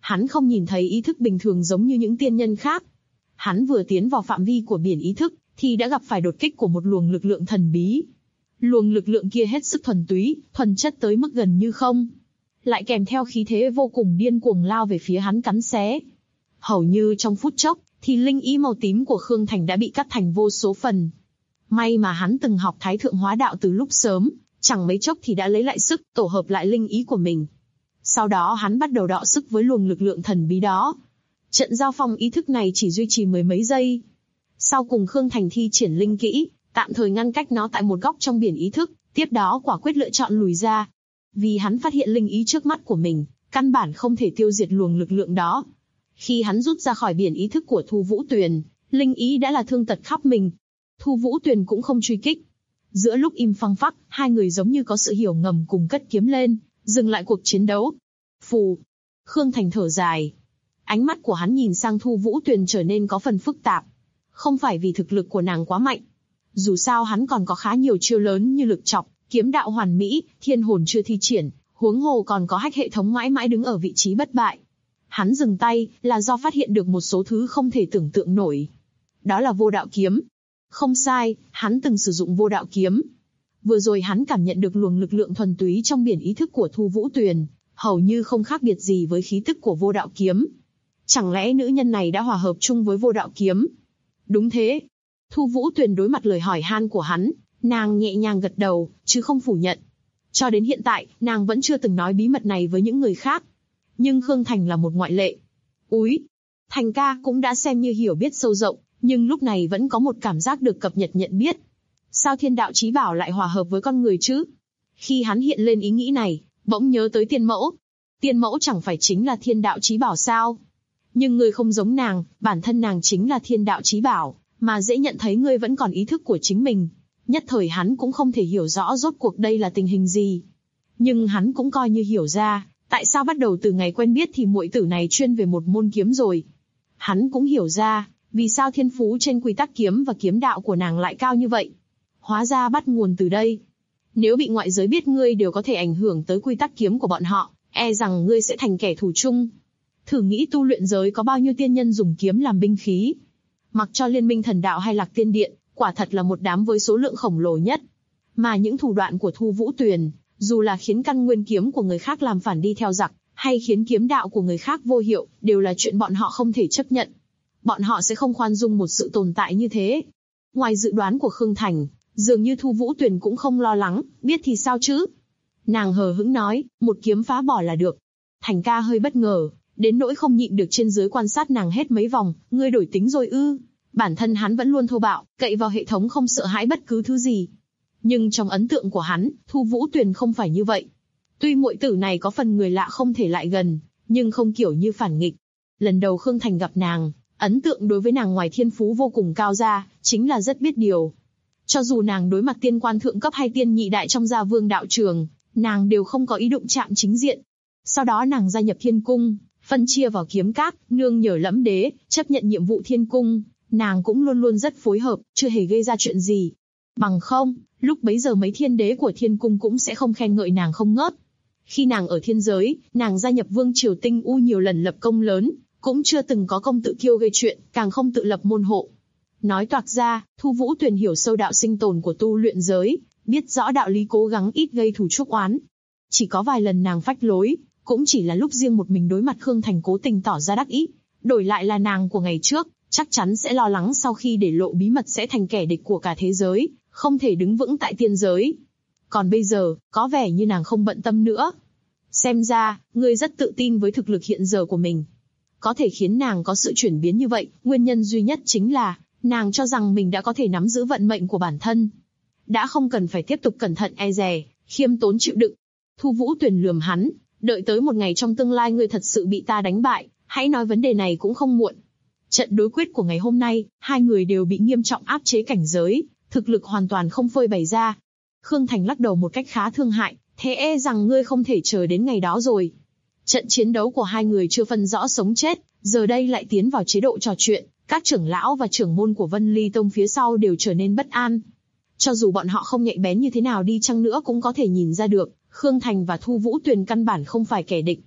Hắn không nhìn thấy ý thức bình thường giống như những tiên nhân khác. Hắn vừa tiến vào phạm vi của biển ý thức, thì đã gặp phải đột kích của một luồng lực lượng thần bí. Luồng lực lượng kia hết sức thuần túy, thuần chất tới mức gần như không. Lại kèm theo khí thế vô cùng điên cuồng lao về phía hắn cắn xé. Hầu như trong phút chốc, thì linh ý màu tím của Khương Thành đã bị cắt thành vô số phần. May mà hắn từng học Thái Thượng Hóa Đạo từ lúc sớm, chẳng mấy chốc thì đã lấy lại sức, tổ hợp lại linh ý của mình. Sau đó hắn bắt đầu đọ sức với luồng lực lượng thần bí đó. Trận giao phong ý thức này chỉ duy trì mười mấy giây. Sau cùng Khương Thành thi triển linh kỹ, tạm thời ngăn cách nó tại một góc trong biển ý thức, tiếp đó quả quyết lựa chọn lùi ra. Vì hắn phát hiện linh ý trước mắt của mình, căn bản không thể tiêu diệt luồng lực lượng đó. Khi hắn rút ra khỏi biển ý thức của Thu Vũ Tuyền, linh ý đã là thương tật khắp mình. Thu Vũ Tuyền cũng không truy kích. Giữa lúc im phăng phắc, hai người giống như có sự hiểu ngầm cùng cất kiếm lên, dừng lại cuộc chiến đấu. Phù. Khương Thành thở dài. Ánh mắt của hắn nhìn sang Thu Vũ Tuyền trở nên có phần phức tạp. Không phải vì thực lực của nàng quá mạnh. Dù sao hắn còn có khá nhiều chiêu lớn như lực chọc, kiếm đạo hoàn mỹ, thiên hồn chưa thi triển, huống hồ còn có hách hệ thống mãi mãi đứng ở vị trí bất bại. Hắn dừng tay, là do phát hiện được một số thứ không thể tưởng tượng nổi. Đó là vô đạo kiếm. Không sai, hắn từng sử dụng vô đạo kiếm. Vừa rồi hắn cảm nhận được luồng lực lượng thuần túy trong biển ý thức của Thu Vũ Tuyền, hầu như không khác biệt gì với khí tức của vô đạo kiếm. Chẳng lẽ nữ nhân này đã hòa hợp chung với vô đạo kiếm? Đúng thế. Thu Vũ Tuyền đối mặt lời hỏi han của hắn, nàng nhẹ nhàng gật đầu, chứ không phủ nhận. Cho đến hiện tại, nàng vẫn chưa từng nói bí mật này với những người khác. Nhưng Khương Thành là một ngoại lệ. Úi, Thành ca cũng đã xem như hiểu biết sâu rộng, nhưng lúc này vẫn có một cảm giác được cập nhật nhận biết. Sao thiên đạo chí bảo lại hòa hợp với con người chứ? Khi hắn hiện lên ý nghĩ này, bỗng nhớ tới tiên mẫu. Tiên mẫu chẳng phải chính là thiên đạo chí bảo sao? Nhưng ngươi không giống nàng, bản thân nàng chính là thiên đạo chí bảo, mà dễ nhận thấy ngươi vẫn còn ý thức của chính mình. Nhất thời hắn cũng không thể hiểu rõ rốt cuộc đây là tình hình gì. Nhưng hắn cũng coi như hiểu ra, tại sao bắt đầu từ ngày quen biết thì muội tử này chuyên về một môn kiếm rồi. Hắn cũng hiểu ra, vì sao thiên phú trên quy tắc kiếm và kiếm đạo của nàng lại cao như vậy. Hóa ra bắt nguồn từ đây. Nếu bị ngoại giới biết ngươi đều có thể ảnh hưởng tới quy tắc kiếm của bọn họ, e rằng ngươi sẽ thành kẻ thù chung. Thử nghĩ tu luyện giới có bao nhiêu tiên nhân dùng kiếm làm binh khí. Mặc cho Liên minh Thần Đạo hay Lạc Tiên Điện, quả thật là một đám với số lượng khổng lồ nhất. Mà những thủ đoạn của Thu Vũ Tuyền, dù là khiến căn nguyên kiếm của người khác làm phản đi theo giặc, hay khiến kiếm đạo của người khác vô hiệu, đều là chuyện bọn họ không thể chấp nhận. Bọn họ sẽ không khoan dung một sự tồn tại như thế. Ngoài dự đoán của Khương Thành, dường như Thu Vũ Tuyền cũng không lo lắng, biết thì sao chứ. Nàng hờ hững nói, một kiếm phá bỏ là được. Thành ca hơi bất ngờ, đến nỗi không nhịn được trên dưới quan sát nàng hết mấy vòng, ngươi đổi tính rồi ư? Bản thân hắn vẫn luôn thô bạo, cậy vào hệ thống không sợ hãi bất cứ thứ gì. Nhưng trong ấn tượng của hắn, Thu Vũ Tuyền không phải như vậy. Tuy muội tử này có phần người lạ không thể lại gần, nhưng không kiểu như phản nghịch. Lần đầu Khương Thành gặp nàng, ấn tượng đối với nàng ngoài thiên phú vô cùng cao ra, chính là rất biết điều. Cho dù nàng đối mặt tiên quan thượng cấp hay tiên nhị đại trong Gia Vương đạo trường, nàng đều không có ý đụng chạm chính diện. Sau đó nàng gia nhập Thiên Cung, phân chia vào kiếm các, nương nhờ Lẫm Đế, chấp nhận nhiệm vụ Thiên Cung, nàng cũng luôn luôn rất phối hợp, chưa hề gây ra chuyện gì. Bằng không, lúc bấy giờ mấy thiên đế của Thiên Cung cũng sẽ không khen ngợi nàng không ngớt. Khi nàng ở thiên giới, nàng gia nhập Vương triều Tinh U nhiều lần lập công lớn, cũng chưa từng có công tự kiêu gây chuyện, càng không tự lập môn hộ. Nói toạc ra, Thu Vũ Tuyền hiểu sâu đạo sinh tồn của tu luyện giới, biết rõ đạo lý cố gắng ít gây thù chuốc oán. Chỉ có vài lần nàng phách lối, cũng chỉ là lúc riêng một mình đối mặt Khương Thành cố tình tỏ ra đắc ý. Đổi lại là nàng của ngày trước, chắc chắn sẽ lo lắng sau khi để lộ bí mật sẽ thành kẻ địch của cả thế giới, không thể đứng vững tại tiên giới. Còn bây giờ, có vẻ như nàng không bận tâm nữa. Xem ra, ngươi rất tự tin với thực lực hiện giờ của mình. Có thể khiến nàng có sự chuyển biến như vậy, nguyên nhân duy nhất chính là, nàng cho rằng mình đã có thể nắm giữ vận mệnh của bản thân. Đã không cần phải tiếp tục cẩn thận e dè, khiêm tốn chịu đựng. Thu Vũ Tuyền lườm hắn, đợi tới một ngày trong tương lai ngươi thật sự bị ta đánh bại, hãy nói vấn đề này cũng không muộn. Trận đối quyết của ngày hôm nay, hai người đều bị nghiêm trọng áp chế cảnh giới, thực lực hoàn toàn không phơi bày ra. Khương Thành lắc đầu một cách khá thương hại, thế e rằng ngươi không thể chờ đến ngày đó rồi. Trận chiến đấu của hai người chưa phân rõ sống chết, giờ đây lại tiến vào chế độ trò chuyện, các trưởng lão và trưởng môn của Vân Ly Tông phía sau đều trở nên bất an. Cho dù bọn họ không nhạy bén như thế nào đi chăng nữa cũng có thể nhìn ra được, Khương Thành và Thu Vũ Tuyền căn bản không phải kẻ địch.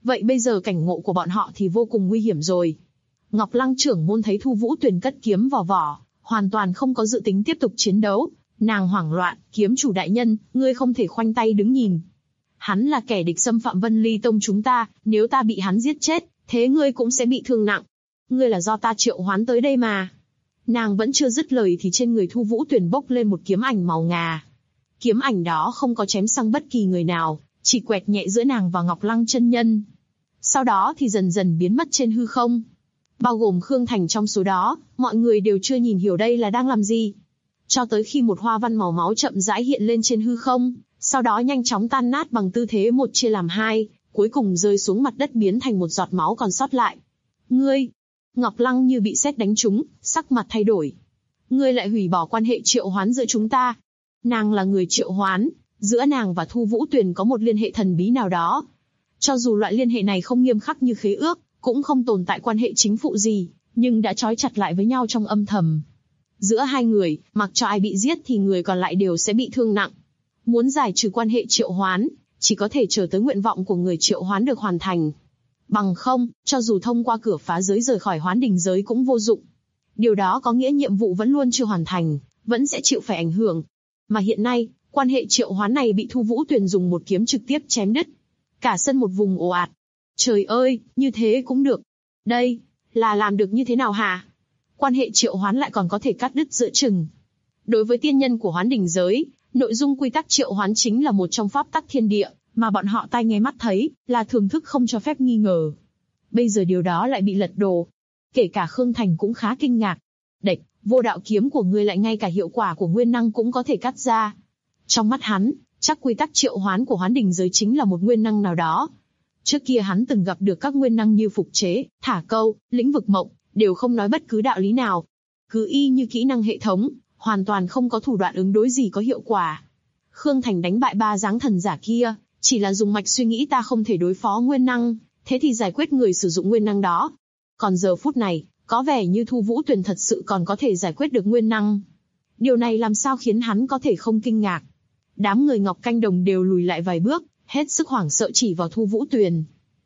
Vậy bây giờ cảnh ngộ của bọn họ thì vô cùng nguy hiểm rồi. Ngọc Lăng trưởng môn thấy Thu Vũ Tuyền cất kiếm vào vỏ, hoàn toàn không có dự tính tiếp tục chiến đấu. Nàng hoảng loạn, kiếm chủ đại nhân, ngươi không thể khoanh tay đứng nhìn. Hắn là kẻ địch xâm phạm Vân Ly Tông chúng ta, nếu ta bị hắn giết chết, thế ngươi cũng sẽ bị thương nặng. Ngươi là do ta triệu hoán tới đây mà. Nàng vẫn chưa dứt lời thì trên người Thu Vũ Tuyền bốc lên một kiếm ảnh màu ngà. Kiếm ảnh đó không có chém sang bất kỳ người nào, chỉ quẹt nhẹ giữa nàng và Ngọc Lăng chân nhân. Sau đó thì dần dần biến mất trên hư không. Bao gồm Khương Thành trong số đó, mọi người đều chưa nhìn hiểu đây là đang làm gì. Cho tới khi một hoa văn màu máu chậm rãi hiện lên trên hư không, sau đó nhanh chóng tan nát bằng tư thế một chia làm hai, cuối cùng rơi xuống mặt đất biến thành một giọt máu còn sót lại. Ngươi! Ngọc Lăng như bị sét đánh trúng, sắc mặt thay đổi. Ngươi lại hủy bỏ quan hệ triệu hoán giữa chúng ta. Nàng là người triệu hoán, giữa nàng và Thu Vũ Tuyền có một liên hệ thần bí nào đó. Cho dù loại liên hệ này không nghiêm khắc như khế ước, cũng không tồn tại quan hệ chính phụ gì, nhưng đã trói chặt lại với nhau trong âm thầm. Giữa hai người, mặc cho ai bị giết thì người còn lại đều sẽ bị thương nặng. Muốn giải trừ quan hệ triệu hoán, chỉ có thể chờ tới nguyện vọng của người triệu hoán được hoàn thành. Bằng không, cho dù thông qua cửa phá giới rời khỏi hoán đỉnh giới cũng vô dụng. Điều đó có nghĩa nhiệm vụ vẫn luôn chưa hoàn thành, vẫn sẽ chịu phải ảnh hưởng. Mà hiện nay, quan hệ triệu hoán này bị Thu Vũ Tuyền dùng một kiếm trực tiếp chém đứt. Cả sân một vùng ồ ạt. Trời ơi, như thế cũng được. Đây, là làm được như thế nào hả? Quan hệ triệu hoán lại còn có thể cắt đứt giữa chừng. Đối với tiên nhân của hoán đỉnh giới, nội dung quy tắc triệu hoán chính là một trong pháp tắc thiên địa, mà bọn họ tai nghe mắt thấy, là thường thức không cho phép nghi ngờ. Bây giờ điều đó lại bị lật đổ. Kể cả Khương Thành cũng khá kinh ngạc. Đệch, vô đạo kiếm của ngươi lại ngay cả hiệu quả của nguyên năng cũng có thể cắt ra. Trong mắt hắn, chắc quy tắc triệu hoán của hoán đỉnh giới chính là một nguyên năng nào đó. Trước kia hắn từng gặp được các nguyên năng như phục chế, thả câu, lĩnh vực mộng, đều không nói bất cứ đạo lý nào. Cứ y như kỹ năng hệ thống, hoàn toàn không có thủ đoạn ứng đối gì có hiệu quả. Khương Thành đánh bại ba dáng thần giả kia, chỉ là dùng mạch suy nghĩ ta không thể đối phó nguyên năng, thế thì giải quyết người sử dụng nguyên năng đó. Còn giờ phút này, có vẻ như Thu Vũ Tuyền thật sự còn có thể giải quyết được nguyên năng. Điều này làm sao khiến hắn có thể không kinh ngạc. Đám người Ngọc Canh Đồng đều lùi lại vài bước, hết sức hoảng sợ chỉ vào Thu Vũ Tuyền.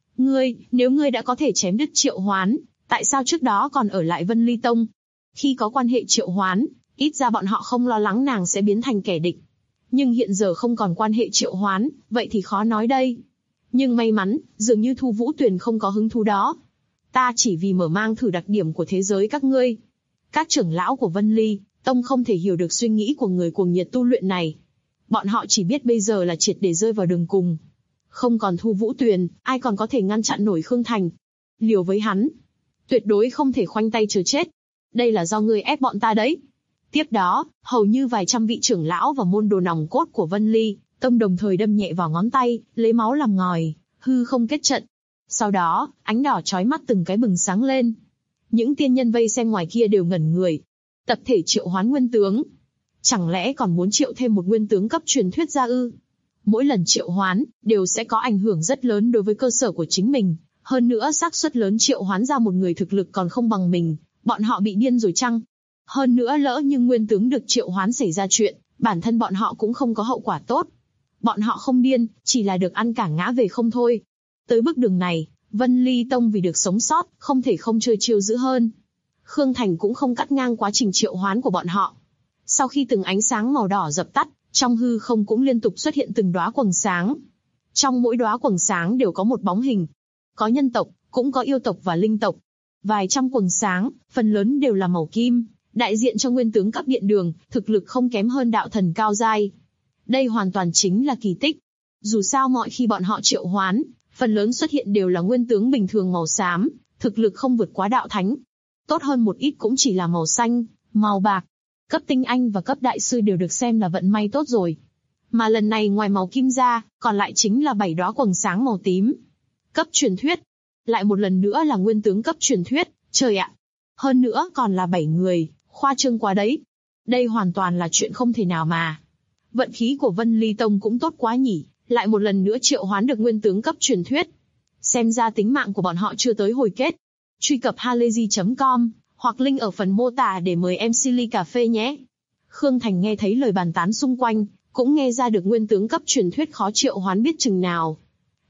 Nếu ngươi đã có thể chém đứt triệu hoán, tại sao trước đó còn ở lại Vân Ly Tông? Khi có quan hệ triệu hoán, ít ra bọn họ không lo lắng nàng sẽ biến thành kẻ địch. Nhưng hiện giờ không còn quan hệ triệu hoán, vậy thì khó nói đây. Nhưng may mắn, dường như Thu Vũ Tuyền không có hứng thú đó. Ta chỉ vì mở mang thử đặc điểm của thế giới các ngươi. Các trưởng lão của Vân Ly Tông không thể hiểu được suy nghĩ của người cuồng nhiệt tu luyện này. Bọn họ chỉ biết bây giờ là triệt để rơi vào đường cùng. Không còn Thu Vũ Tuyền, ai còn có thể ngăn chặn nổi Khương Thành. Liều với hắn, tuyệt đối không thể khoanh tay chờ chết. Đây là do ngươi ép bọn ta đấy. Tiếp đó, hầu như vài trăm vị trưởng lão và môn đồ nòng cốt của Vân Ly Tông đồng thời đâm nhẹ vào ngón tay, lấy máu làm ngòi, hư không kết trận. Sau đó, ánh đỏ chói mắt từng cái bừng sáng lên. Những tiên nhân vây xem ngoài kia đều ngẩn người. Tập thể triệu hoán nguyên tướng. Chẳng lẽ còn muốn triệu thêm một nguyên tướng cấp truyền thuyết ra ư? Mỗi lần triệu hoán, đều sẽ có ảnh hưởng rất lớn đối với cơ sở của chính mình. Hơn nữa xác suất lớn triệu hoán ra một người thực lực còn không bằng mình. Bọn họ bị điên rồi chăng? Hơn nữa lỡ như nguyên tướng được triệu hoán xảy ra chuyện, bản thân bọn họ cũng không có hậu quả tốt. Bọn họ không điên, chỉ là được ăn cả ngã về không thôi. Tới bước đường này, Vân Ly Tông vì được sống sót, không thể không chơi chiêu dữ hơn. Khương Thành cũng không cắt ngang quá trình triệu hoán của bọn họ. Sau khi từng ánh sáng màu đỏ dập tắt, trong hư không cũng liên tục xuất hiện từng đóa quầng sáng. Trong mỗi đóa quầng sáng đều có một bóng hình. Có nhân tộc, cũng có yêu tộc và linh tộc. Vài trăm quầng sáng, phần lớn đều là màu kim, đại diện cho nguyên tướng cấp điện đường, thực lực không kém hơn đạo thần cao giai. Đây hoàn toàn chính là kỳ tích. Dù sao mọi khi bọn họ triệu hoán, phần lớn xuất hiện đều là nguyên tướng bình thường màu xám, thực lực không vượt quá đạo thánh. Tốt hơn một ít cũng chỉ là màu xanh, màu bạc. Cấp tinh anh và cấp đại sư đều được xem là vận may tốt rồi. Mà lần này ngoài màu kim ra, còn lại chính là 7 đóa quầng sáng màu tím. Cấp truyền thuyết. Lại một lần nữa là nguyên tướng cấp truyền thuyết, trời ạ. Hơn nữa còn là 7 người, khoa trương quá đấy. Đây hoàn toàn là chuyện không thể nào mà. Vận khí của Vân Ly Tông cũng tốt quá nhỉ, lại một lần nữa triệu hoán được nguyên tướng cấp truyền thuyết. Xem ra tính mạng của bọn họ chưa tới hồi kết. Truy cập halayzi.com, hoặc link ở phần mô tả để mời MC ly cà phê nhé. Khương Thành nghe thấy lời bàn tán xung quanh, cũng nghe ra được nguyên tướng cấp truyền thuyết khó triệu hoán biết chừng nào.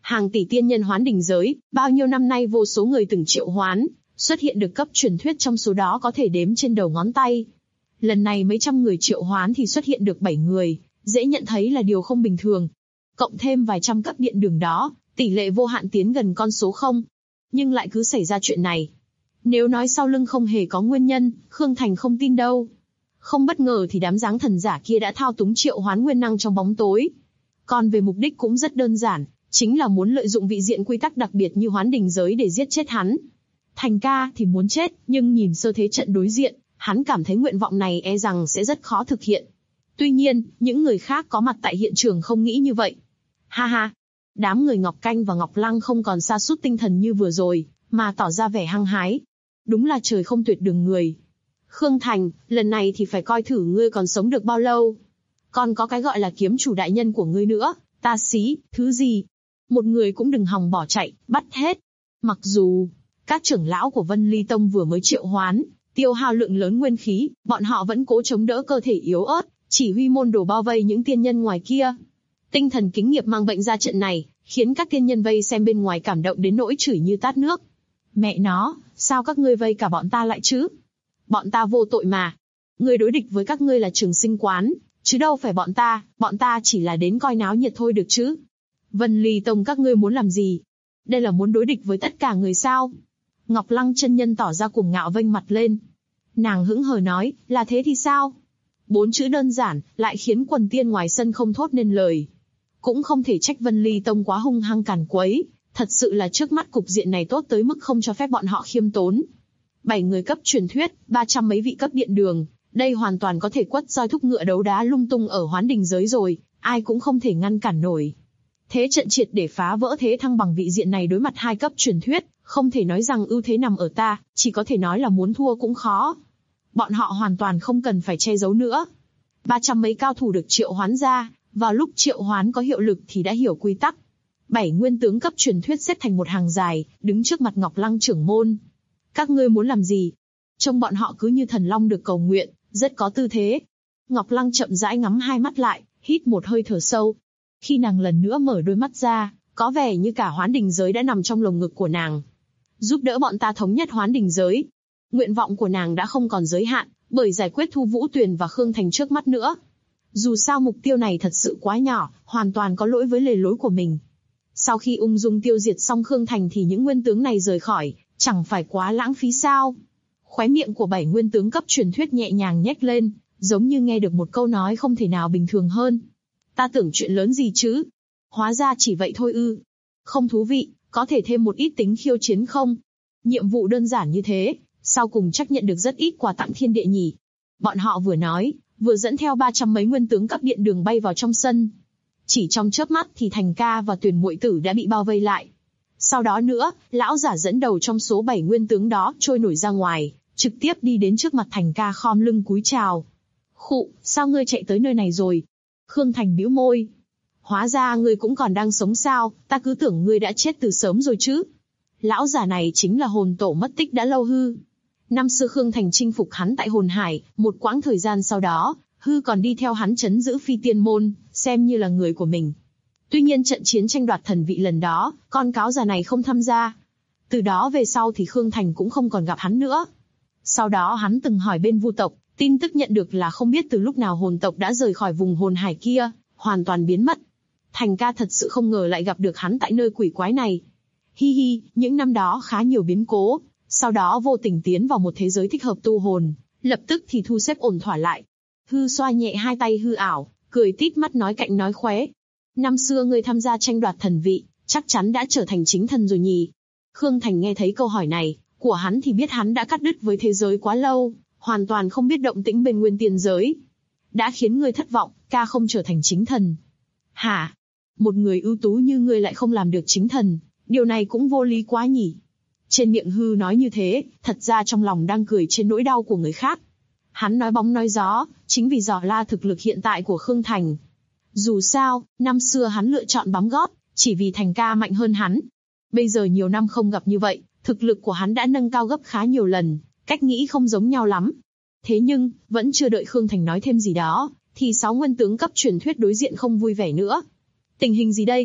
Hàng tỷ tiên nhân hoán đỉnh giới, bao nhiêu năm nay vô số người từng triệu hoán, xuất hiện được cấp truyền thuyết trong số đó có thể đếm trên đầu ngón tay. Lần này mấy trăm người triệu hoán thì xuất hiện được 7 người, dễ nhận thấy là điều không bình thường. Cộng thêm vài trăm cấp điện đường đó, tỷ lệ vô hạn tiến gần con số 0. Nhưng lại cứ xảy ra chuyện này. Nếu nói sau lưng không hề có nguyên nhân, Khương Thành không tin đâu. Không bất ngờ thì đám dáng thần giả kia đã thao túng triệu hoán nguyên năng trong bóng tối. Còn về mục đích cũng rất đơn giản, chính là muốn lợi dụng vị diện quy tắc đặc biệt như hoán đỉnh giới để giết chết hắn. Thành ca thì muốn chết, nhưng nhìn sơ thế trận đối diện, hắn cảm thấy nguyện vọng này e rằng sẽ rất khó thực hiện. Tuy nhiên, những người khác có mặt tại hiện trường không nghĩ như vậy. Ha ha! Đám người Ngọc Canh và Ngọc Lăng không còn sa sút tinh thần như vừa rồi, mà tỏ ra vẻ hăng hái. Đúng là trời không tuyệt đường người. Khương Thành, lần này thì phải coi thử ngươi còn sống được bao lâu. Còn có cái gọi là kiếm chủ đại nhân của ngươi nữa, ta xí, thứ gì? Một người cũng đừng hòng bỏ chạy, bắt hết. Mặc dù, các trưởng lão của Vân Ly Tông vừa mới triệu hoán, tiêu hao lượng lớn nguyên khí, bọn họ vẫn cố chống đỡ cơ thể yếu ớt, chỉ huy môn đồ bao vây những tiên nhân ngoài kia. Tinh thần kính nghiệp mang bệnh ra trận này, khiến các tiên nhân vây xem bên ngoài cảm động đến nỗi chửi như tát nước. Mẹ nó, sao các ngươi vây cả bọn ta lại chứ? Bọn ta vô tội mà. Người đối địch với các ngươi là Trường Sinh Quán, chứ đâu phải bọn ta chỉ là đến coi náo nhiệt thôi được chứ. Vân Ly Tông các ngươi muốn làm gì? Đây là muốn đối địch với tất cả người sao? Ngọc Lăng chân nhân tỏ ra cuồng ngạo vênh mặt lên. Nàng hững hờ nói, là thế thì sao? 4 chữ đơn giản, lại khiến quần tiên ngoài sân không thốt nên lời. Cũng không thể trách Vân Ly Tông quá hung hăng càn quấy, thật sự là trước mắt cục diện này tốt tới mức không cho phép bọn họ khiêm tốn. 7 người cấp truyền thuyết, 300 mấy vị cấp điện đường, đây hoàn toàn có thể quất roi thúc ngựa đấu đá lung tung ở hoán đỉnh giới rồi, ai cũng không thể ngăn cản nổi. Thế trận triệt để phá vỡ thế thăng bằng vị diện này đối mặt 2 cấp truyền thuyết, không thể nói rằng ưu thế nằm ở ta, chỉ có thể nói là muốn thua cũng khó. Bọn họ hoàn toàn không cần phải che giấu nữa. 300 mấy cao thủ được triệu hoán ra, vào lúc triệu hoán có hiệu lực thì đã hiểu quy tắc. 7 nguyên tướng cấp truyền thuyết xếp thành một hàng dài, đứng trước mặt Ngọc Lăng trưởng môn. Các ngươi muốn làm gì? Trông bọn họ cứ như thần long được cầu nguyện, rất có tư thế. Ngọc Lăng chậm rãi ngắm hai mắt lại, hít một hơi thở sâu. Khi nàng lần nữa mở đôi mắt ra, có vẻ như cả hoán đỉnh giới đã nằm trong lồng ngực của nàng. Giúp đỡ bọn ta thống nhất hoán đỉnh giới. Nguyện vọng của nàng đã không còn giới hạn, bởi giải quyết Thu Vũ Tuyền và Khương Thành trước mắt nữa. Dù sao mục tiêu này thật sự quá nhỏ, hoàn toàn có lỗi với lề lối của mình. Sau khi ung dung tiêu diệt xong Khương Thành thì những nguyên tướng này rời khỏi, chẳng phải quá lãng phí sao? Khóe miệng của 7 nguyên tướng cấp truyền thuyết nhẹ nhàng nhếch lên, giống như nghe được một câu nói không thể nào bình thường hơn. Ta tưởng chuyện lớn gì chứ? Hóa ra chỉ vậy thôi ư? Không thú vị, có thể thêm một ít tính khiêu chiến không? Nhiệm vụ đơn giản như thế, sau cùng chắc nhận được rất ít quà tặng thiên địa nhỉ? Bọn họ vừa nói, vừa dẫn theo 300 mấy nguyên tướng cấp điện đường bay vào trong sân. Chỉ trong chớp mắt thì Thành ca và Tuyền muội tử đã bị bao vây lại. Sau đó nữa, lão giả dẫn đầu trong số 7 nguyên tướng đó trôi nổi ra ngoài, trực tiếp đi đến trước mặt Thành ca khom lưng cúi chào. Khụ, sao ngươi chạy tới nơi này rồi? Khương Thành bĩu môi. Hóa ra ngươi cũng còn đang sống sao, ta cứ tưởng ngươi đã chết từ sớm rồi chứ. Lão giả này chính là hồn tổ mất tích đã lâu hư. Năm xưa Khương Thành chinh phục hắn tại hồn hải, một quãng thời gian sau đó, hư còn đi theo hắn trấn giữ phi tiên môn, xem như là người của mình. Tuy nhiên trận chiến tranh đoạt thần vị lần đó, con cáo già này không tham gia. Từ đó về sau thì Khương Thành cũng không còn gặp hắn nữa. Sau đó hắn từng hỏi bên Vu tộc, tin tức nhận được là không biết từ lúc nào hồn tộc đã rời khỏi vùng hồn hải kia, hoàn toàn biến mất. Thành ca thật sự không ngờ lại gặp được hắn tại nơi quỷ quái này. Hi hi, những năm đó khá nhiều biến cố, sau đó vô tình tiến vào một thế giới thích hợp tu hồn, lập tức thì thu xếp ổn thỏa lại. Hư xoa nhẹ hai tay hư ảo, cười tít mắt nói cạnh nói khóe. Năm xưa ngươi tham gia tranh đoạt thần vị, chắc chắn đã trở thành chính thần rồi nhỉ? Khương Thành nghe thấy câu hỏi này của hắn thì biết hắn đã cắt đứt với thế giới quá lâu, hoàn toàn không biết động tĩnh bên nguyên tiên giới. Đã khiến ngươi thất vọng, ca không trở thành chính thần. Hả? Một người ưu tú như ngươi lại không làm được chính thần, điều này cũng vô lý quá nhỉ? Trên miệng hư nói như thế, thật ra trong lòng đang cười trên nỗi đau của người khác. Hắn nói bóng nói gió, chính vì dò la thực lực hiện tại của Khương Thành. Dù sao, năm xưa hắn lựa chọn bám gót, chỉ vì Thành ca mạnh hơn hắn. Bây giờ nhiều năm không gặp như vậy, thực lực của hắn đã nâng cao gấp khá nhiều lần, cách nghĩ không giống nhau lắm. Thế nhưng, vẫn chưa đợi Khương Thành nói thêm gì đó, thì 6 nguyên tướng cấp truyền thuyết đối diện không vui vẻ nữa. Tình hình gì đây?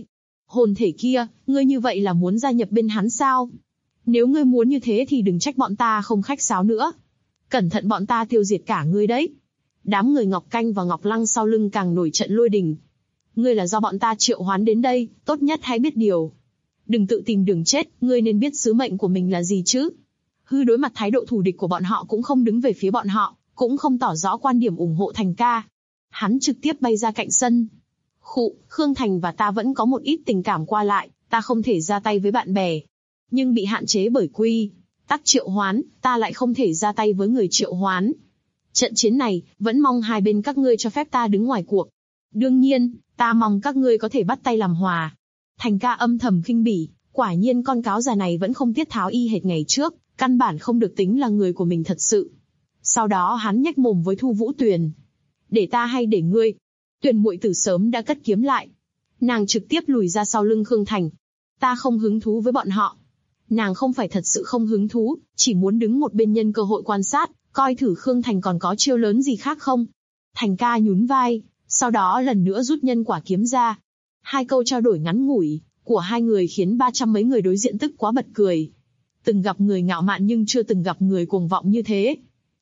Hồn thể kia, ngươi như vậy là muốn gia nhập bên hắn sao? Nếu ngươi muốn như thế thì đừng trách bọn ta không khách sáo nữa. Cẩn thận bọn ta tiêu diệt cả ngươi đấy. Đám người Ngọc Canh và Ngọc Lăng sau lưng càng nổi trận lôi đình. Ngươi là do bọn ta triệu hoán đến đây, tốt nhất hãy biết điều. Đừng tự tìm đường chết, ngươi nên biết sứ mệnh của mình là gì chứ. Hư đối mặt thái độ thù địch của bọn họ cũng không đứng về phía bọn họ, cũng không tỏ rõ quan điểm ủng hộ Thành ca. Hắn trực tiếp bay ra cạnh sân. Khụ, Khương Thành và ta vẫn có một ít tình cảm qua lại, ta không thể ra tay với bạn bè. Nhưng bị hạn chế bởi quy tắc triệu hoán, ta lại không thể ra tay với người triệu hoán. Trận chiến này, vẫn mong hai bên các ngươi cho phép ta đứng ngoài cuộc. Đương nhiên, ta mong các ngươi có thể bắt tay làm hòa. Thành ca âm thầm khinh bỉ, quả nhiên con cáo già này vẫn không tiết tháo y hệt ngày trước, căn bản không được tính là người của mình thật sự. Sau đó hắn nhếch mồm với Thu Vũ Tuyền. Để ta hay để ngươi? Tuyền muội tử sớm đã cất kiếm lại. Nàng trực tiếp lùi ra sau lưng Khương Thành. Ta không hứng thú với bọn họ. Nàng không phải thật sự không hứng thú, chỉ muốn đứng một bên nhân cơ hội quan sát, coi thử Khương Thành còn có chiêu lớn gì khác không. Thành ca nhún vai, sau đó lần nữa rút nhân quả kiếm ra. Hai câu trao đổi ngắn ngủi của hai người khiến 300 mấy người đối diện tức quá bật cười. Từng gặp người ngạo mạn nhưng chưa từng gặp người cuồng vọng như thế.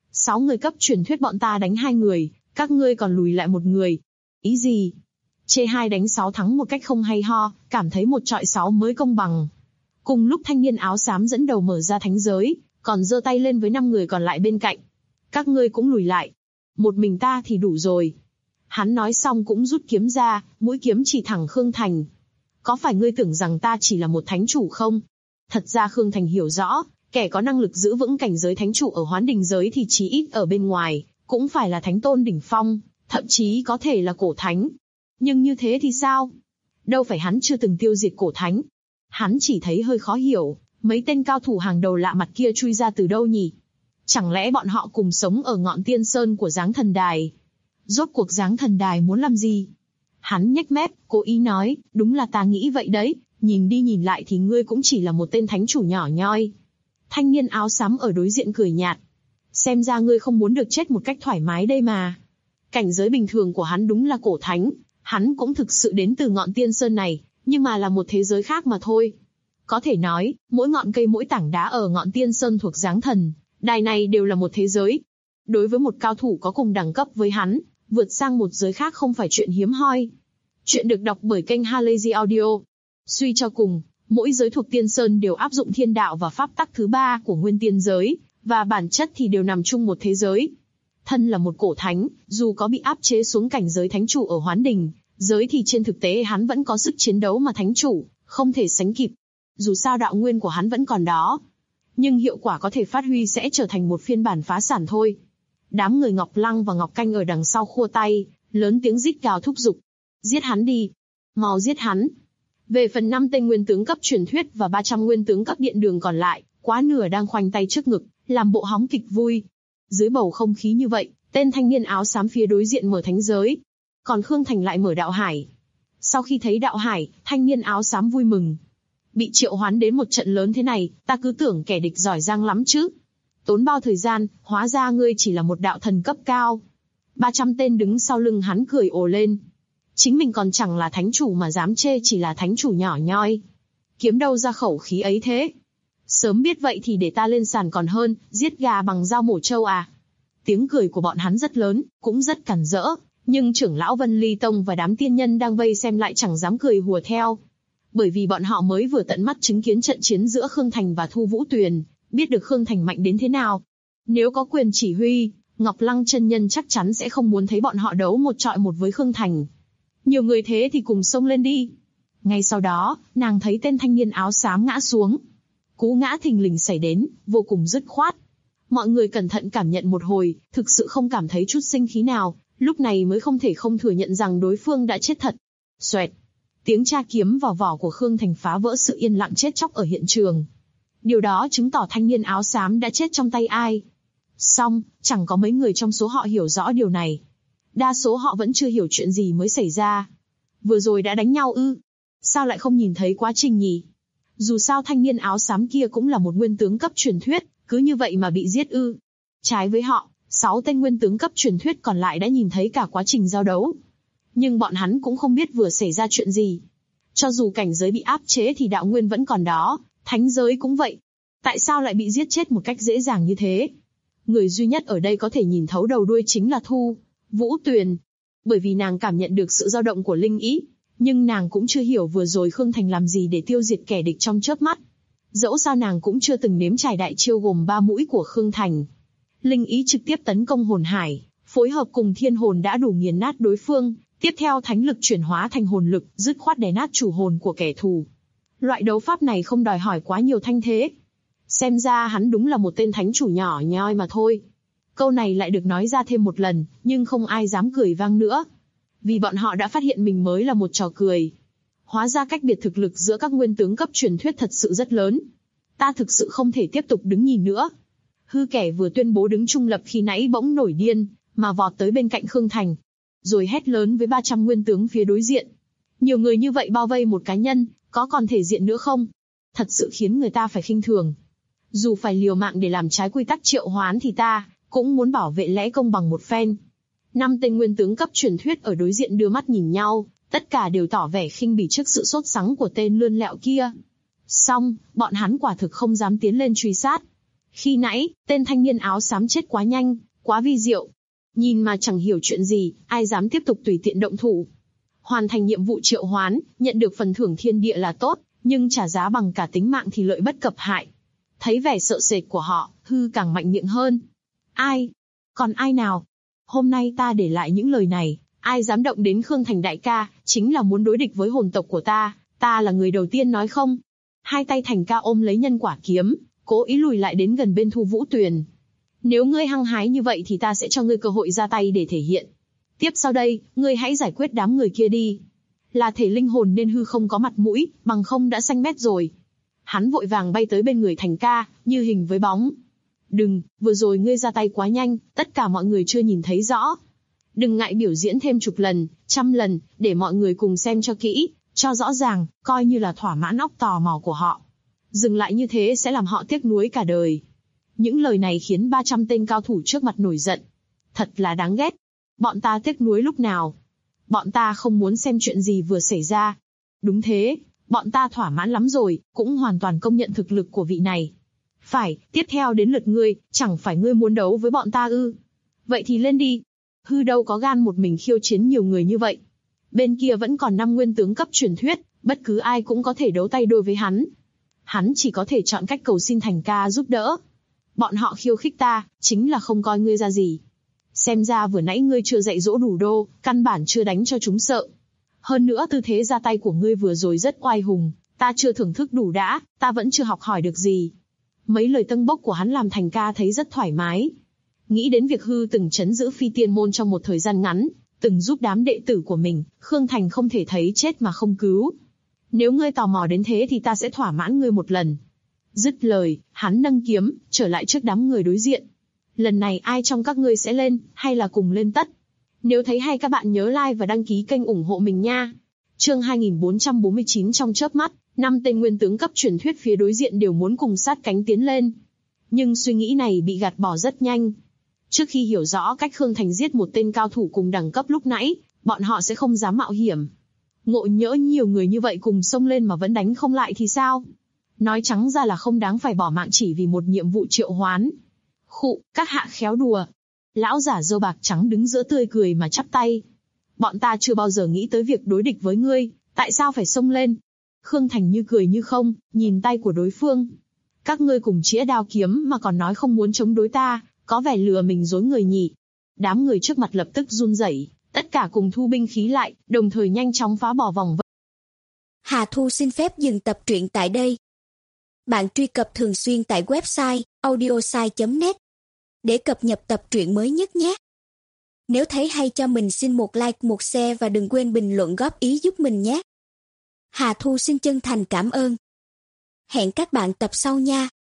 6 người cấp truyền thuyết bọn ta đánh 2 người, các ngươi còn lùi lại 1 người. Ý gì? Chê 2 đánh 6 thắng một cách không hay ho, cảm thấy 1 chọi 6 mới công bằng. Cùng lúc thanh niên áo xám dẫn đầu mở ra thánh giới, còn giơ tay lên với 5 người còn lại bên cạnh. Các ngươi cũng lùi lại. Một mình ta thì đủ rồi. Hắn nói xong cũng rút kiếm ra, mũi kiếm chỉ thẳng Khương Thành. Có phải ngươi tưởng rằng ta chỉ là một thánh chủ không? Thật ra Khương Thành hiểu rõ, kẻ có năng lực giữ vững cảnh giới thánh chủ ở Hoán Đình giới thì chí ít ở bên ngoài, cũng phải là thánh tôn đỉnh phong, thậm chí có thể là cổ thánh. Nhưng như thế thì sao? Đâu phải hắn chưa từng tiêu diệt cổ thánh. Hắn chỉ thấy hơi khó hiểu, mấy tên cao thủ hàng đầu lạ mặt kia chui ra từ đâu nhỉ? Chẳng lẽ bọn họ cùng sống ở ngọn tiên sơn của Giáng Thần Đài? Rốt cuộc Giáng Thần Đài muốn làm gì? Hắn nhếch mép, cố ý nói, đúng là ta nghĩ vậy đấy, nhìn đi nhìn lại thì ngươi cũng chỉ là một tên thánh chủ nhỏ nhoi. Thanh niên áo xám ở đối diện cười nhạt. Xem ra ngươi không muốn được chết một cách thoải mái đây mà. Cảnh giới bình thường của hắn đúng là cổ thánh, hắn cũng thực sự đến từ ngọn tiên sơn này, nhưng mà là một thế giới khác mà thôi. Có thể nói, mỗi ngọn cây mỗi tảng đá ở ngọn tiên sơn thuộc Giáng Thần Đài này đều là một thế giới. Đối với một cao thủ có cùng đẳng cấp với hắn, vượt sang một giới khác không phải chuyện hiếm hoi. Chuyện được đọc bởi kênh Halazy Audio. Suy cho cùng, mỗi giới thuộc tiên sơn đều áp dụng thiên đạo và pháp tắc thứ 3 của nguyên tiên giới, và bản chất thì đều nằm chung một thế giới. Thân là một cổ thánh, dù có bị áp chế xuống cảnh giới thánh chủ ở Hoán Đình giới thì trên thực tế hắn vẫn có sức chiến đấu mà thánh chủ không thể sánh kịp. Dù sao đạo nguyên của hắn vẫn còn đó, nhưng hiệu quả có thể phát huy sẽ trở thành một phiên bản phá sản thôi. Đám người Ngọc Lăng và Ngọc Canh ở đằng sau khua tay, lớn tiếng rít gào thúc giục. Giết hắn đi! Mau giết hắn! Về phần 5 tên nguyên tướng cấp truyền thuyết và 300 nguyên tướng cấp điện đường còn lại, quá nửa đang khoanh tay trước ngực, làm bộ hóng kịch vui. Dưới bầu không khí như vậy, tên thanh niên áo xám phía đối diện mở thánh giới, còn Khương Thành lại mở đạo hải. Sau khi thấy đạo hải, thanh niên áo xám vui mừng. Bị triệu hoán đến một trận lớn thế này, ta cứ tưởng kẻ địch giỏi giang lắm chứ. Tốn bao thời gian, hóa ra ngươi chỉ là một đạo thần cấp cao. 300 tên đứng sau lưng hắn cười ồ lên. Chính mình còn chẳng là thánh chủ mà dám chê chỉ là thánh chủ nhỏ nhoi. Kiếm đâu ra khẩu khí ấy thế? Sớm biết vậy thì để ta lên sàn còn hơn, giết gà bằng dao mổ trâu à. Tiếng cười của bọn hắn rất lớn, cũng rất càn rỡ, nhưng trưởng lão Vân Ly Tông và đám tiên nhân đang vây xem lại chẳng dám cười hùa theo. Bởi vì bọn họ mới vừa tận mắt chứng kiến trận chiến giữa Khương Thành và Thu Vũ Tuyền, biết được Khương Thành mạnh đến thế nào. Nếu có quyền chỉ huy, Ngọc Lăng chân nhân chắc chắn sẽ không muốn thấy bọn họ đấu một chọi một với Khương Thành. Nhiều người thế thì cùng xông lên đi. Ngay sau đó, nàng thấy tên thanh niên áo xám ngã xuống. Cú ngã thình lình xảy đến, vô cùng dứt khoát. Mọi người cẩn thận cảm nhận một hồi, thực sự không cảm thấy chút sinh khí nào, lúc này mới không thể không thừa nhận rằng đối phương đã chết thật. Xoẹt. Tiếng tra kiếm vào vỏ của Khương Thành phá vỡ sự yên lặng chết chóc ở hiện trường. Điều đó chứng tỏ thanh niên áo xám đã chết trong tay ai. Song, chẳng có mấy người trong số họ hiểu rõ điều này. Đa số họ vẫn chưa hiểu chuyện gì mới xảy ra. Vừa rồi đã đánh nhau ư? Sao lại không nhìn thấy quá trình nhỉ? Dù sao thanh niên áo xám kia cũng là một nguyên tướng cấp truyền thuyết, cứ như vậy mà bị giết ư? Trái với họ, 6 tên nguyên tướng cấp truyền thuyết còn lại đã nhìn thấy cả quá trình giao đấu. Nhưng bọn hắn cũng không biết vừa xảy ra chuyện gì. Cho dù cảnh giới bị áp chế thì đạo nguyên vẫn còn đó, thánh giới cũng vậy. Tại sao lại bị giết chết một cách dễ dàng như thế? Người duy nhất ở đây có thể nhìn thấu đầu đuôi chính là Thu Vũ Tuyền. Bởi vì nàng cảm nhận được sự dao động của linh ý, nhưng nàng cũng chưa hiểu vừa rồi Khương Thành làm gì để tiêu diệt kẻ địch trong chớp mắt. Dẫu sao nàng cũng chưa từng nếm trải đại chiêu gồm 3 mũi của Khương Thành. Linh ý trực tiếp tấn công hồn hải, phối hợp cùng thiên hồn đã đủ nghiền nát đối phương, tiếp theo thánh lực chuyển hóa thành hồn lực, dứt khoát đè nát chủ hồn của kẻ thù. Loại đấu pháp này không đòi hỏi quá nhiều thanh thế. Xem ra hắn đúng là một tên thánh chủ nhỏ nhoi mà thôi. Câu này lại được nói ra thêm một lần, nhưng không ai dám cười vang nữa. Vì bọn họ đã phát hiện mình mới là một trò cười. Hóa ra cách biệt thực lực giữa các nguyên tướng cấp truyền thuyết thật sự rất lớn. Ta thực sự không thể tiếp tục đứng nhìn nữa. Hư kẻ vừa tuyên bố đứng trung lập khi nãy bỗng nổi điên, mà vọt tới bên cạnh Khương Thành. Rồi hét lớn với 300 nguyên tướng phía đối diện. Nhiều người như vậy bao vây một cá nhân, có còn thể diện nữa không? Thật sự khiến người ta phải khinh thường. Dù phải liều mạng để làm trái quy tắc triệu hoán thì ta cũng muốn bảo vệ lẽ công bằng một phen. 5 tên nguyên tướng cấp truyền thuyết ở đối diện đưa mắt nhìn nhau, tất cả đều tỏ vẻ khinh bỉ trước sự sốt sắng của tên lươn lẹo kia. Song, bọn hắn quả thực không dám tiến lên truy sát. Khi nãy, tên thanh niên áo xám chết quá nhanh, quá vi diệu. Nhìn mà chẳng hiểu chuyện gì, ai dám tiếp tục tùy tiện động thủ. Hoàn thành nhiệm vụ triệu hoán, nhận được phần thưởng thiên địa là tốt, nhưng trả giá bằng cả tính mạng thì lợi bất cập hại. Thấy vẻ sợ sệt của họ, Hư càng mạnh miệng hơn. Ai? Còn ai nào? Hôm nay ta để lại những lời này, ai dám động đến Khương Thành đại ca, chính là muốn đối địch với hồn tộc của ta là người đầu tiên nói không. Hai tay Thành ca ôm lấy nhân quả kiếm, cố ý lùi lại đến gần bên Thu Vũ Tuyền. Nếu ngươi hăng hái như vậy thì ta sẽ cho ngươi cơ hội ra tay để thể hiện. Tiếp sau đây, ngươi hãy giải quyết đám người kia đi. Là thể linh hồn nên Hư không có mặt mũi, bằng không đã xanh mét rồi. Hắn vội vàng bay tới bên người Thành ca, như hình với bóng. Đừng, vừa rồi ngươi ra tay quá nhanh, tất cả mọi người chưa nhìn thấy rõ. Đừng ngại biểu diễn thêm chục lần, 100 lần, để mọi người cùng xem cho kỹ, cho rõ ràng, coi như là thỏa mãn óc tò mò của họ. Dừng lại như thế sẽ làm họ tiếc nuối cả đời. Những lời này khiến 300 tên cao thủ trước mặt nổi giận. Thật là đáng ghét. Bọn ta tiếc nuối lúc nào? Bọn ta không muốn xem chuyện gì vừa xảy ra. Đúng thế, bọn ta thỏa mãn lắm rồi, cũng hoàn toàn công nhận thực lực của vị này. Phải, tiếp theo đến lượt ngươi, chẳng phải ngươi muốn đấu với bọn ta ư? Vậy thì lên đi. Hư đâu có gan một mình khiêu chiến nhiều người như vậy. Bên kia vẫn còn 5 nguyên tướng cấp truyền thuyết, bất cứ ai cũng có thể đấu tay đôi với hắn. Hắn chỉ có thể chọn cách cầu xin Thành ca giúp đỡ. Bọn họ khiêu khích ta, chính là không coi ngươi ra gì. Xem ra vừa nãy ngươi chưa dạy dỗ đủ đô, căn bản chưa đánh cho chúng sợ. Hơn nữa tư thế ra tay của ngươi vừa rồi rất oai hùng, ta chưa thưởng thức đủ đã, ta vẫn chưa học hỏi được gì. Mấy lời tâng bốc của hắn làm Thành ca thấy rất thoải mái. Nghĩ đến việc Hư từng trấn giữ Phi Tiên Môn trong một thời gian ngắn, từng giúp đám đệ tử của mình, Khương Thành không thể thấy chết mà không cứu. Nếu ngươi tò mò đến thế thì ta sẽ thỏa mãn ngươi một lần. Dứt lời, hắn nâng kiếm, trở lại trước đám người đối diện. Lần này ai trong các ngươi sẽ lên, hay là cùng lên tất? Nếu thấy hay các bạn nhớ like và đăng ký kênh ủng hộ mình nha. Chương 2449 trong chớp mắt, 5 tên nguyên tướng cấp truyền thuyết phía đối diện đều muốn cùng sát cánh tiến lên. Nhưng suy nghĩ này bị gạt bỏ rất nhanh. Trước khi hiểu rõ cách Khương Thành giết một tên cao thủ cùng đẳng cấp lúc nãy, bọn họ sẽ không dám mạo hiểm. Ngộ nhỡ nhiều người như vậy cùng xông lên mà vẫn đánh không lại thì sao? Nói trắng ra là không đáng phải bỏ mạng chỉ vì một nhiệm vụ triệu hoán. Khụ, các hạ khéo đùa. Lão giả râu bạc trắng đứng giữa tươi cười mà chắp tay. Bọn ta chưa bao giờ nghĩ tới việc đối địch với ngươi, tại sao phải xông lên? Khương Thành như cười như không, nhìn tay của đối phương. Các ngươi cùng chĩa đao kiếm mà còn nói không muốn chống đối ta, có vẻ lừa mình dối người nhỉ. Đám người trước mặt lập tức run rẩy, tất cả cùng thu binh khí lại, đồng thời nhanh chóng phá bỏ vòng vây. Hà Thu xin phép dừng tập truyện tại đây. Bạn truy cập thường xuyên tại website audiosai.net để cập nhật tập truyện mới nhất nhé. Nếu thấy hay cho mình xin một like, một share và đừng quên bình luận góp ý giúp mình nhé. Hà Thu xin chân thành cảm ơn. Hẹn các bạn tập sau nha.